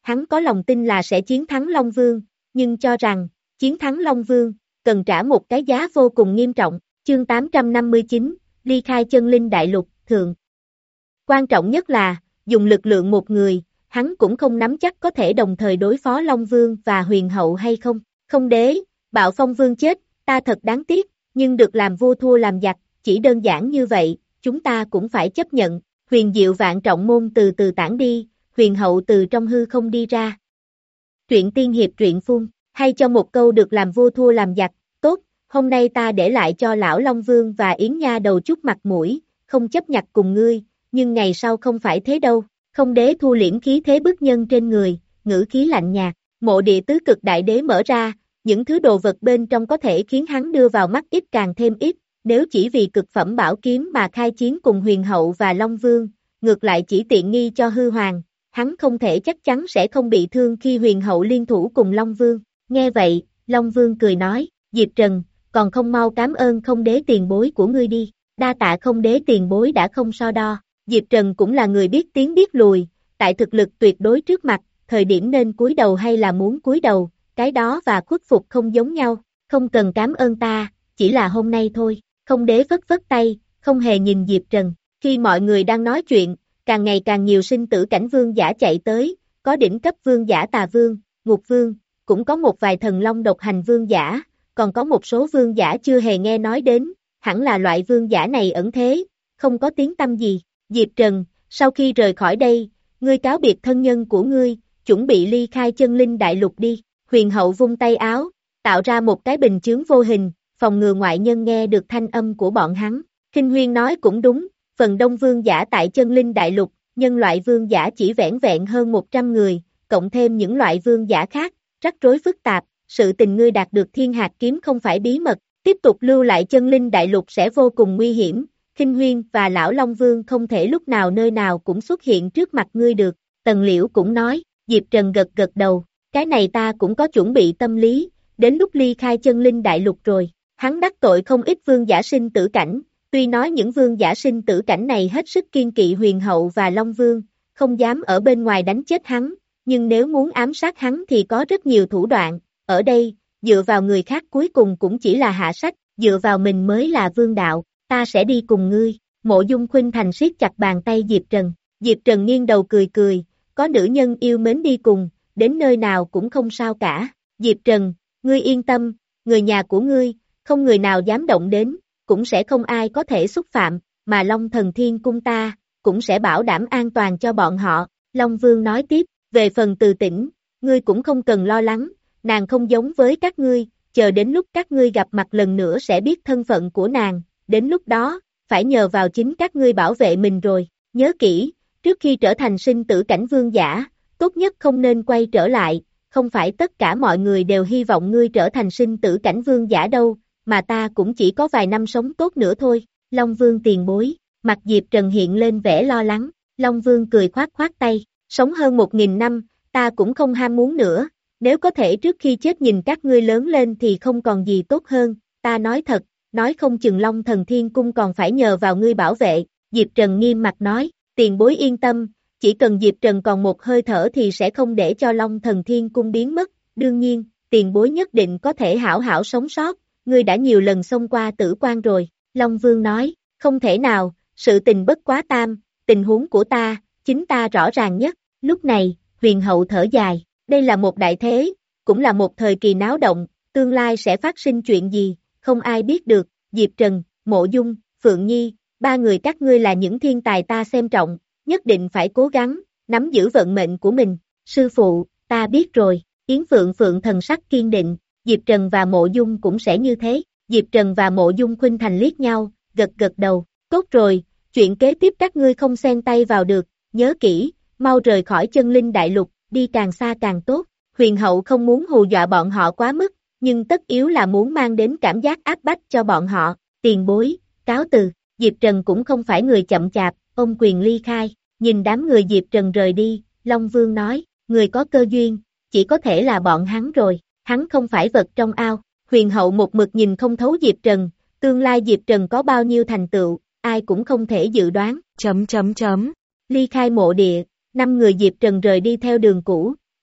hắn có lòng tin là sẽ chiến thắng Long Vương, nhưng cho rằng, chiến thắng Long Vương, cần trả một cái giá vô cùng nghiêm trọng. Chương tám trăm năm mươi chín, ly khai chân linh đại lục, thượng. Quan trọng nhất là, dùng lực lượng một người, hắn cũng không nắm chắc có thể đồng thời đối phó Long Vương và Huyền Hậu hay không. Không đế, Bạo Phong Vương chết, ta thật đáng tiếc, nhưng được làm vua thua làm giặc, chỉ đơn giản như vậy, chúng ta cũng phải chấp nhận. Huyền diệu vạn trọng môn từ từ tản đi, Huyền Hậu từ trong hư không đi ra. Truyện tiên hiệp truyện phun, hay cho một câu được làm vua thua làm giặc, tốt, hôm nay ta để lại cho lão Long Vương và Yến Nha đầu chút mặt mũi, không chấp nhặt cùng ngươi, nhưng ngày sau không phải thế đâu. Không đế thu liễm khí thế bức nhân trên người, ngữ khí lạnh nhạt, mộ địa tứ cực đại đế mở ra, những thứ đồ vật bên trong có thể khiến hắn đưa vào mắt ít càng thêm ít, nếu chỉ vì cực phẩm bảo kiếm mà khai chiến cùng Huyền Hậu và Long Vương, ngược lại chỉ tiện nghi cho hư hoàng, hắn không thể chắc chắn sẽ không bị thương khi Huyền Hậu liên thủ cùng Long Vương. Nghe vậy, Long Vương cười nói, Diệp Trần, còn không mau cảm ơn không đế tiền bối của ngươi đi, đa tạ không đế tiền bối đã không so đo. Diệp Trần cũng là người biết tiếng biết lùi, tại thực lực tuyệt đối trước mặt, thời điểm nên cúi đầu hay là muốn cúi đầu, cái đó và khuất phục không giống nhau, không cần cảm ơn ta, chỉ là hôm nay thôi. Không đế phất phất tay, không hề nhìn Diệp Trần, khi mọi người đang nói chuyện, càng ngày càng nhiều sinh tử cảnh vương giả chạy tới, có đỉnh cấp vương giả Tà Vương, Ngục Vương, cũng có một vài thần long độc hành vương giả, còn có một số vương giả chưa hề nghe nói đến, hẳn là loại vương giả này ẩn thế, không có tiếng tăm gì. Diệp Trần, sau khi rời khỏi đây, ngươi cáo biệt thân nhân của ngươi, chuẩn bị ly khai chân linh đại lục đi. Huyền Hậu vung tay áo, tạo ra một cái bình chướng vô hình, phòng ngừa ngoại nhân nghe được thanh âm của bọn hắn. Kinh Huyên nói cũng đúng, phần đông vương giả tại chân linh đại lục, nhân loại vương giả chỉ vẻn vẹn hơn một trăm người, cộng thêm những loại vương giả khác, rắc rối phức tạp, sự tình ngươi đạt được thiên hạt kiếm không phải bí mật, tiếp tục lưu lại chân linh đại lục sẽ vô cùng nguy hiểm. Kinh Huyên và lão Long Vương không thể lúc nào nơi nào cũng xuất hiện trước mặt ngươi được. Tần Liễu cũng nói, Diệp Trần gật gật đầu, cái này ta cũng có chuẩn bị tâm lý, đến lúc ly khai chân linh đại lục rồi. Hắn đắc tội không ít vương giả sinh tử cảnh, tuy nói những vương giả sinh tử cảnh này hết sức kiên kỵ Huyền Hậu và Long Vương, không dám ở bên ngoài đánh chết hắn, nhưng nếu muốn ám sát hắn thì có rất nhiều thủ đoạn, ở đây, dựa vào người khác cuối cùng cũng chỉ là hạ sách, dựa vào mình mới là vương đạo. Ta sẽ đi cùng ngươi. Mộ Dung Khuynh Thành siết chặt bàn tay Diệp Trần. Diệp Trần nghiêng đầu cười cười, có nữ nhân yêu mến đi cùng, đến nơi nào cũng không sao cả. Diệp Trần, ngươi yên tâm, người nhà của ngươi, không người nào dám động đến, cũng sẽ không ai có thể xúc phạm, mà Long Thần Thiên Cung ta, cũng sẽ bảo đảm an toàn cho bọn họ. Long Vương nói tiếp, về phần Từ Tĩnh, ngươi cũng không cần lo lắng, nàng không giống với các ngươi, chờ đến lúc các ngươi gặp mặt lần nữa sẽ biết thân phận của nàng. Đến lúc đó, phải nhờ vào chính các ngươi bảo vệ mình rồi, nhớ kỹ, trước khi trở thành sinh tử cảnh vương giả, tốt nhất không nên quay trở lại, không phải tất cả mọi người đều hy vọng ngươi trở thành sinh tử cảnh vương giả đâu, mà ta cũng chỉ có vài năm sống tốt nữa thôi. Long Vương tiền bối, mặt Diệp Trần hiện lên vẻ lo lắng, Long Vương cười khoát khoát tay, sống hơn một nghìn năm, ta cũng không ham muốn nữa, nếu có thể trước khi chết nhìn các ngươi lớn lên thì không còn gì tốt hơn, ta nói thật. Nói không chừng Long Thần Thiên Cung còn phải nhờ vào ngươi bảo vệ, Diệp Trần nghiêm mặt nói, tiền bối yên tâm, chỉ cần Diệp Trần còn một hơi thở thì sẽ không để cho Long Thần Thiên Cung biến mất, đương nhiên, tiền bối nhất định có thể hảo hảo sống sót, ngươi đã nhiều lần xông qua tử quan rồi, Long Vương nói, không thể nào, sự tình bất quá tam, tình huống của ta, chính ta rõ ràng nhất, lúc này, Huyền Hậu thở dài, đây là một đại thế, cũng là một thời kỳ náo động, tương lai sẽ phát sinh chuyện gì? Không ai biết được, Diệp Trần, Mộ Dung, Phượng Nhi, ba người các ngươi là những thiên tài ta xem trọng, nhất định phải cố gắng, nắm giữ vận mệnh của mình. Sư phụ, ta biết rồi, Yến Phượng Phượng thần sắc kiên định, Diệp Trần và Mộ Dung cũng sẽ như thế. Diệp Trần và Mộ Dung Khuynh Thành liếc nhau, gật gật đầu, tốt rồi, chuyện kế tiếp các ngươi không xen tay vào được, nhớ kỹ, mau rời khỏi chân linh đại lục, đi càng xa càng tốt. Huyền Hậu không muốn hù dọa bọn họ quá mức, nhưng tất yếu là muốn mang đến cảm giác áp bách cho bọn họ. Tiền bối, cáo từ. Diệp Trần cũng không phải người chậm chạp, ôm quyền ly khai, nhìn đám người Diệp Trần rời đi, Long Vương nói, người có cơ duyên, chỉ có thể là bọn hắn rồi, hắn không phải vật trong ao. Huyền Hậu một mực nhìn không thấu Diệp Trần, tương lai Diệp Trần có bao nhiêu thành tựu, ai cũng không thể dự đoán. Chấm chấm chấm. Ly khai mộ địa, năm người Diệp Trần rời đi theo đường cũ,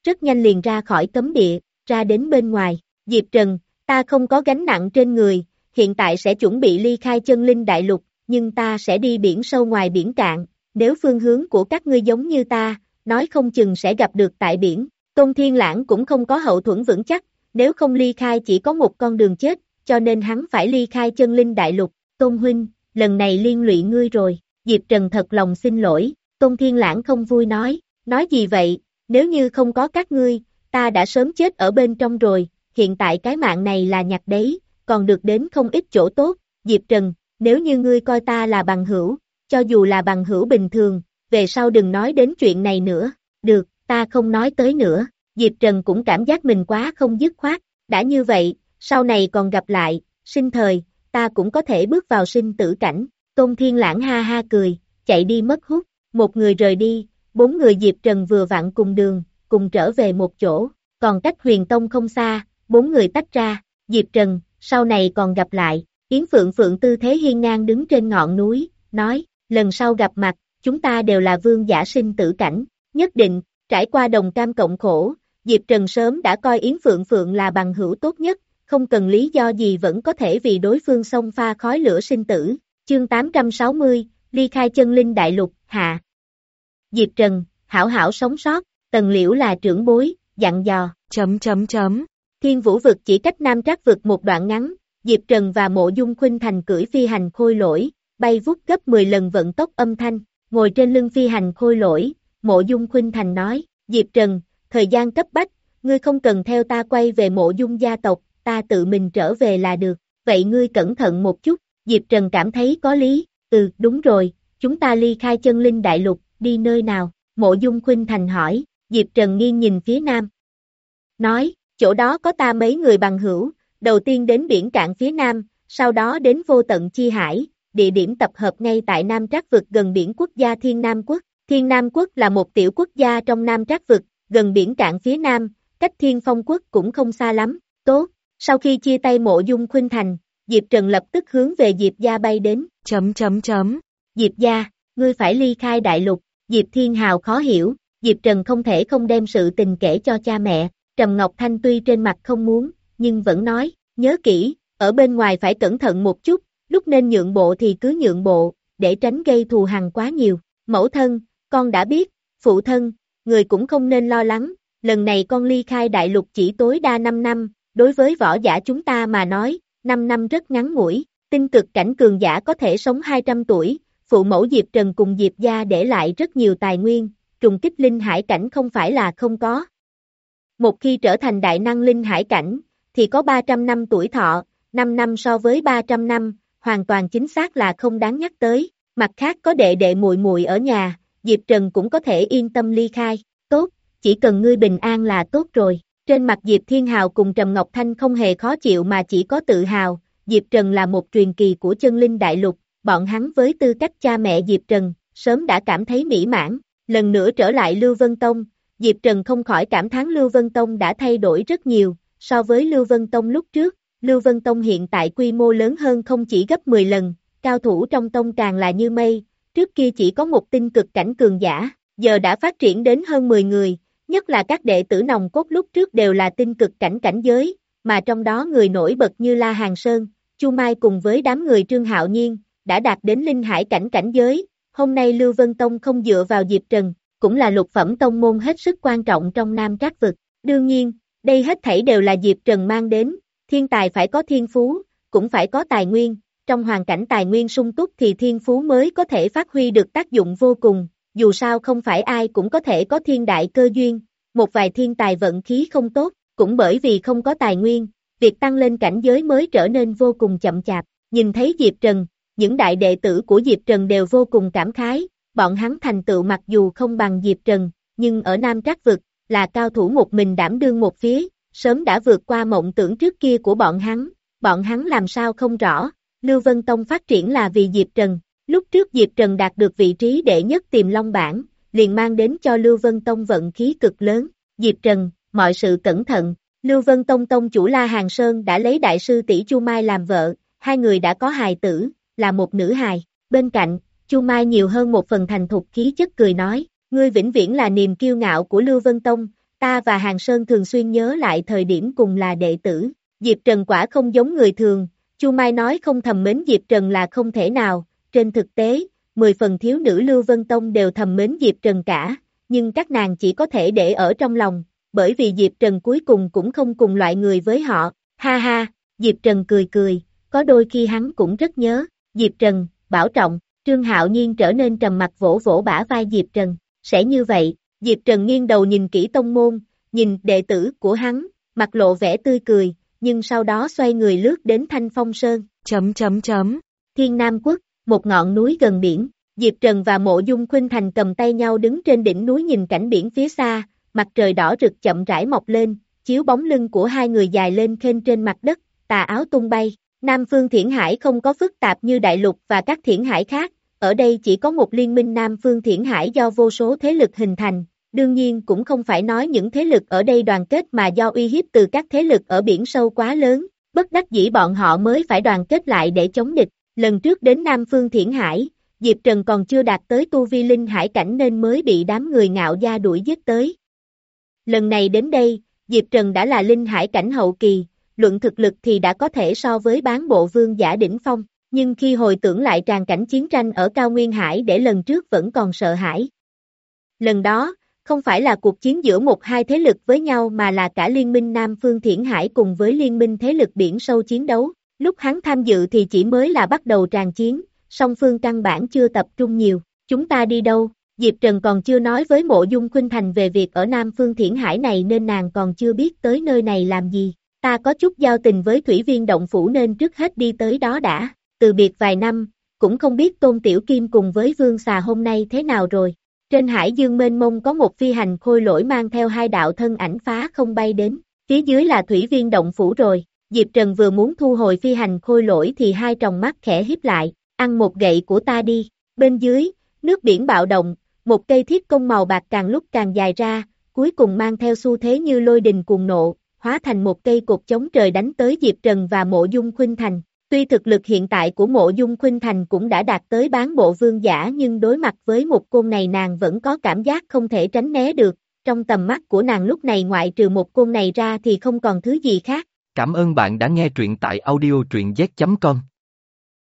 rất nhanh liền ra khỏi cấm địa, ra đến bên ngoài. Diệp Trần, ta không có gánh nặng trên người, hiện tại sẽ chuẩn bị ly khai chân linh đại lục, nhưng ta sẽ đi biển sâu ngoài biển cạn, nếu phương hướng của các ngươi giống như ta, nói không chừng sẽ gặp được tại biển. Tôn Thiên Lãng cũng không có hậu thuẫn vững chắc, nếu không ly khai chỉ có một con đường chết, cho nên hắn phải ly khai chân linh đại lục. Tôn huynh, lần này liên lụy ngươi rồi. Diệp Trần thật lòng xin lỗi. Tôn Thiên Lãng không vui nói, nói gì vậy, nếu như không có các ngươi, ta đã sớm chết ở bên trong rồi, hiện tại cái mạng này là nhặt đấy, còn được đến không ít chỗ tốt. Diệp Trần, nếu như ngươi coi ta là bằng hữu, cho dù là bằng hữu bình thường, về sau đừng nói đến chuyện này nữa. Được, ta không nói tới nữa. Diệp Trần cũng cảm giác mình quá không dứt khoát, đã như vậy, sau này còn gặp lại, sinh thời, ta cũng có thể bước vào sinh tử cảnh. Tôn Thiên Lãng ha ha cười, chạy đi mất hút, một người rời đi, bốn người Diệp Trần vừa vặn cùng đường, cùng trở về một chỗ, còn cách Huyền Tông không xa, bốn người tách ra. Diệp Trần, sau này còn gặp lại. Yến Phượng Phượng tư thế hiên ngang đứng trên ngọn núi, nói, lần sau gặp mặt, chúng ta đều là vương giả sinh tử cảnh, nhất định, trải qua đồng cam cộng khổ, Diệp Trần sớm đã coi Yến Phượng Phượng là bằng hữu tốt nhất, không cần lý do gì vẫn có thể vì đối phương xông pha khói lửa sinh tử. Chương tám trăm sáu mươi, ly khai chân linh đại lục, hạ. Diệp Trần, hảo hảo sống sót, Tần Liễu là trưởng bối, dặn dò, chấm chấm chấm. Thiên Vũ vực chỉ cách Nam Trác vực một đoạn ngắn, Diệp Trần và Mộ Dung Khuynh Thành cưỡi phi hành khôi lỗi, bay vút gấp mười lần vận tốc âm thanh, ngồi trên lưng phi hành khôi lỗi, Mộ Dung Khuynh Thành nói, Diệp Trần, thời gian cấp bách, ngươi không cần theo ta quay về Mộ Dung gia tộc, ta tự mình trở về là được, vậy ngươi cẩn thận một chút. Diệp Trần cảm thấy có lý, ừ, đúng rồi, chúng ta ly khai chân linh đại lục, đi nơi nào? Mộ Dung Khuynh Thành hỏi. Diệp Trần nghiêng nhìn phía nam, nói, chỗ đó có ta mấy người bằng hữu, đầu tiên đến biển cạn phía nam, sau đó đến vô tận chi hải, địa điểm tập hợp ngay tại Nam Trác vực gần biển quốc gia Thiên Nam Quốc. Thiên Nam Quốc là một tiểu quốc gia trong Nam Trác vực, gần biển cạn phía nam, cách Thiên Phong Quốc cũng không xa lắm. Tốt, sau khi chia tay Mộ Dung Khuynh Thành, Diệp Trần lập tức hướng về Diệp gia bay đến, chấm chấm chấm. Diệp gia, ngươi phải ly khai đại lục. Diệp Thiên Hào khó hiểu, Diệp Trần không thể không đem sự tình kể cho cha mẹ. Trầm Ngọc Thanh tuy trên mặt không muốn, nhưng vẫn nói, nhớ kỹ, ở bên ngoài phải cẩn thận một chút, lúc nên nhượng bộ thì cứ nhượng bộ, để tránh gây thù hằn quá nhiều. Mẫu thân, con đã biết, phụ thân, người cũng không nên lo lắng, lần này con ly khai đại lục chỉ tối đa năm năm, đối với võ giả chúng ta mà nói, năm năm rất ngắn ngủi, tinh cực cảnh cường giả có thể sống hai trăm tuổi, phụ mẫu Diệp Trần cùng Diệp gia để lại rất nhiều tài nguyên, trùng kích linh hải cảnh không phải là không có. Một khi trở thành đại năng linh hải cảnh, thì có ba trăm năm tuổi thọ, năm năm so với ba trăm năm, hoàn toàn chính xác là không đáng nhắc tới. Mặt khác có đệ đệ muội muội ở nhà, Diệp Trần cũng có thể yên tâm ly khai. Tốt, chỉ cần ngươi bình an là tốt rồi. Trên mặt Diệp Thiên Hào cùng Trầm Ngọc Thanh không hề khó chịu mà chỉ có tự hào. Diệp Trần là một truyền kỳ của chân linh đại lục, bọn hắn với tư cách cha mẹ Diệp Trần, sớm đã cảm thấy mỹ mãn. Lần nữa trở lại Lưu Vân Tông, Diệp Trần không khỏi cảm thán Lưu Vân Tông đã thay đổi rất nhiều, so với Lưu Vân Tông lúc trước, Lưu Vân Tông hiện tại quy mô lớn hơn không chỉ gấp mười lần, cao thủ trong tông càng là như mây, trước kia chỉ có một tinh cực cảnh cường giả, giờ đã phát triển đến hơn mười người, nhất là các đệ tử nòng cốt lúc trước đều là tinh cực cảnh cảnh giới, mà trong đó người nổi bật như La Hàn Sơn, Chu Mai cùng với đám người Trương Hạo Nhiên, đã đạt đến linh hải cảnh cảnh giới. Hôm nay Lưu Vân Tông không dựa vào Diệp Trần, cũng là lục phẩm tông môn hết sức quan trọng trong Nam Trác vực. Đương nhiên, đây hết thảy đều là Diệp Trần mang đến, thiên tài phải có thiên phú, cũng phải có tài nguyên, trong hoàn cảnh tài nguyên sung túc thì thiên phú mới có thể phát huy được tác dụng vô cùng, dù sao không phải ai cũng có thể có thiên đại cơ duyên, một vài thiên tài vận khí không tốt, cũng bởi vì không có tài nguyên, việc tăng lên cảnh giới mới trở nên vô cùng chậm chạp. Nhìn thấy Diệp Trần, những đại đệ tử của Diệp Trần đều vô cùng cảm khái, bọn hắn thành tựu mặc dù không bằng Diệp Trần, nhưng ở Nam Trác vực, là cao thủ một mình đảm đương một phía, sớm đã vượt qua mộng tưởng trước kia của bọn hắn, bọn hắn làm sao không rõ, Lưu Vân Tông phát triển là vì Diệp Trần, lúc trước Diệp Trần đạt được vị trí đệ nhất Tiềm Long bảng, liền mang đến cho Lưu Vân Tông vận khí cực lớn. Diệp Trần, mọi sự cẩn thận. Lưu Vân Tông tông chủ La Hàn Sơn đã lấy đại sư tỷ Chu Mai làm vợ, hai người đã có hài tử, là một nữ hài. Bên cạnh, Chu Mai nhiều hơn một phần thành thục khí chất cười nói, ngươi vĩnh viễn là niềm kiêu ngạo của Lưu Vân Tông, ta và Hàng Sơn thường xuyên nhớ lại thời điểm cùng là đệ tử, Diệp Trần quả không giống người thường, Chu Mai nói không thầm mến Diệp Trần là không thể nào, trên thực tế, mười phần thiếu nữ Lưu Vân Tông đều thầm mến Diệp Trần cả, nhưng các nàng chỉ có thể để ở trong lòng, bởi vì Diệp Trần cuối cùng cũng không cùng loại người với họ, ha ha, Diệp Trần cười cười, có đôi khi hắn cũng rất nhớ, Diệp Trần, bảo trọng, Trương Hạo Nhiên trở nên trầm mặc vỗ vỗ bả vai Diệp Trần, sẽ như vậy, Diệp Trần nghiêng đầu nhìn kỹ tông môn, nhìn đệ tử của hắn, mặt lộ vẻ tươi cười, nhưng sau đó xoay người lướt đến Thanh Phong Sơn, chấm chấm chấm, Thiên Nam Quốc, một ngọn núi gần biển, Diệp Trần và Mộ Dung Khuynh Thành cầm tay nhau đứng trên đỉnh núi nhìn cảnh biển phía xa, mặt trời đỏ rực chậm rãi mọc lên, chiếu bóng lưng của hai người dài lên khênh trên mặt đất, tà áo tung bay. Nam Phương Thiển Hải không có phức tạp như Đại Lục và các Thiển Hải khác, ở đây chỉ có một liên minh Nam Phương Thiển Hải do vô số thế lực hình thành, đương nhiên cũng không phải nói những thế lực ở đây đoàn kết mà do uy hiếp từ các thế lực ở biển sâu quá lớn, bất đắc dĩ bọn họ mới phải đoàn kết lại để chống địch. Lần trước đến Nam Phương Thiển Hải, Diệp Trần còn chưa đạt tới tu vi linh hải cảnh nên mới bị đám người Ngạo Gia đuổi giết tới. Lần này đến đây, Diệp Trần đã là linh hải cảnh hậu kỳ, luận thực lực thì đã có thể so với bán bộ vương giả đỉnh phong, nhưng khi hồi tưởng lại tràn cảnh chiến tranh ở Cao Nguyên Hải để lần trước vẫn còn sợ hãi. Lần đó, không phải là cuộc chiến giữa một hai thế lực với nhau mà là cả liên minh Nam Phương Thiển Hải cùng với liên minh thế lực biển sâu chiến đấu, lúc hắn tham dự thì chỉ mới là bắt đầu tràn chiến, song phương căn bản chưa tập trung nhiều, chúng ta đi đâu? Diệp Trần còn chưa nói với Mộ Dung Khuynh Thành về việc ở Nam Phương Thiển Hải này nên nàng còn chưa biết tới nơi này làm gì. Ta có chút giao tình với Thủy Viên Động Phủ nên trước hết đi tới đó đã, từ biệt vài năm, cũng không biết Tôn Tiểu Kim cùng với Vương Xà hôm nay thế nào rồi. Trên hải dương mênh mông có một phi hành khôi lỗi mang theo hai đạo thân ảnh phá không bay đến, phía dưới là Thủy Viên Động Phủ rồi. Diệp Trần vừa muốn thu hồi phi hành khôi lỗi thì hai tròng mắt khẽ híp lại, ăn một gậy của ta đi. Bên dưới, nước biển bạo động, một cây thiết công màu bạc càng lúc càng dài ra, cuối cùng mang theo xu thế như lôi đình cuồng nộ, hóa thành một cây cột chống trời đánh tới Diệp Trần và Mộ Dung Khuynh Thành. Tuy thực lực hiện tại của Mộ Dung Khuynh Thành cũng đã đạt tới bán bộ vương giả nhưng đối mặt với một côn này nàng vẫn có cảm giác không thể tránh né được, trong tầm mắt của nàng lúc này ngoại trừ một côn này ra thì không còn thứ gì khác. Cảm ơn bạn đã nghe truyện tại audio truyện z chấm com.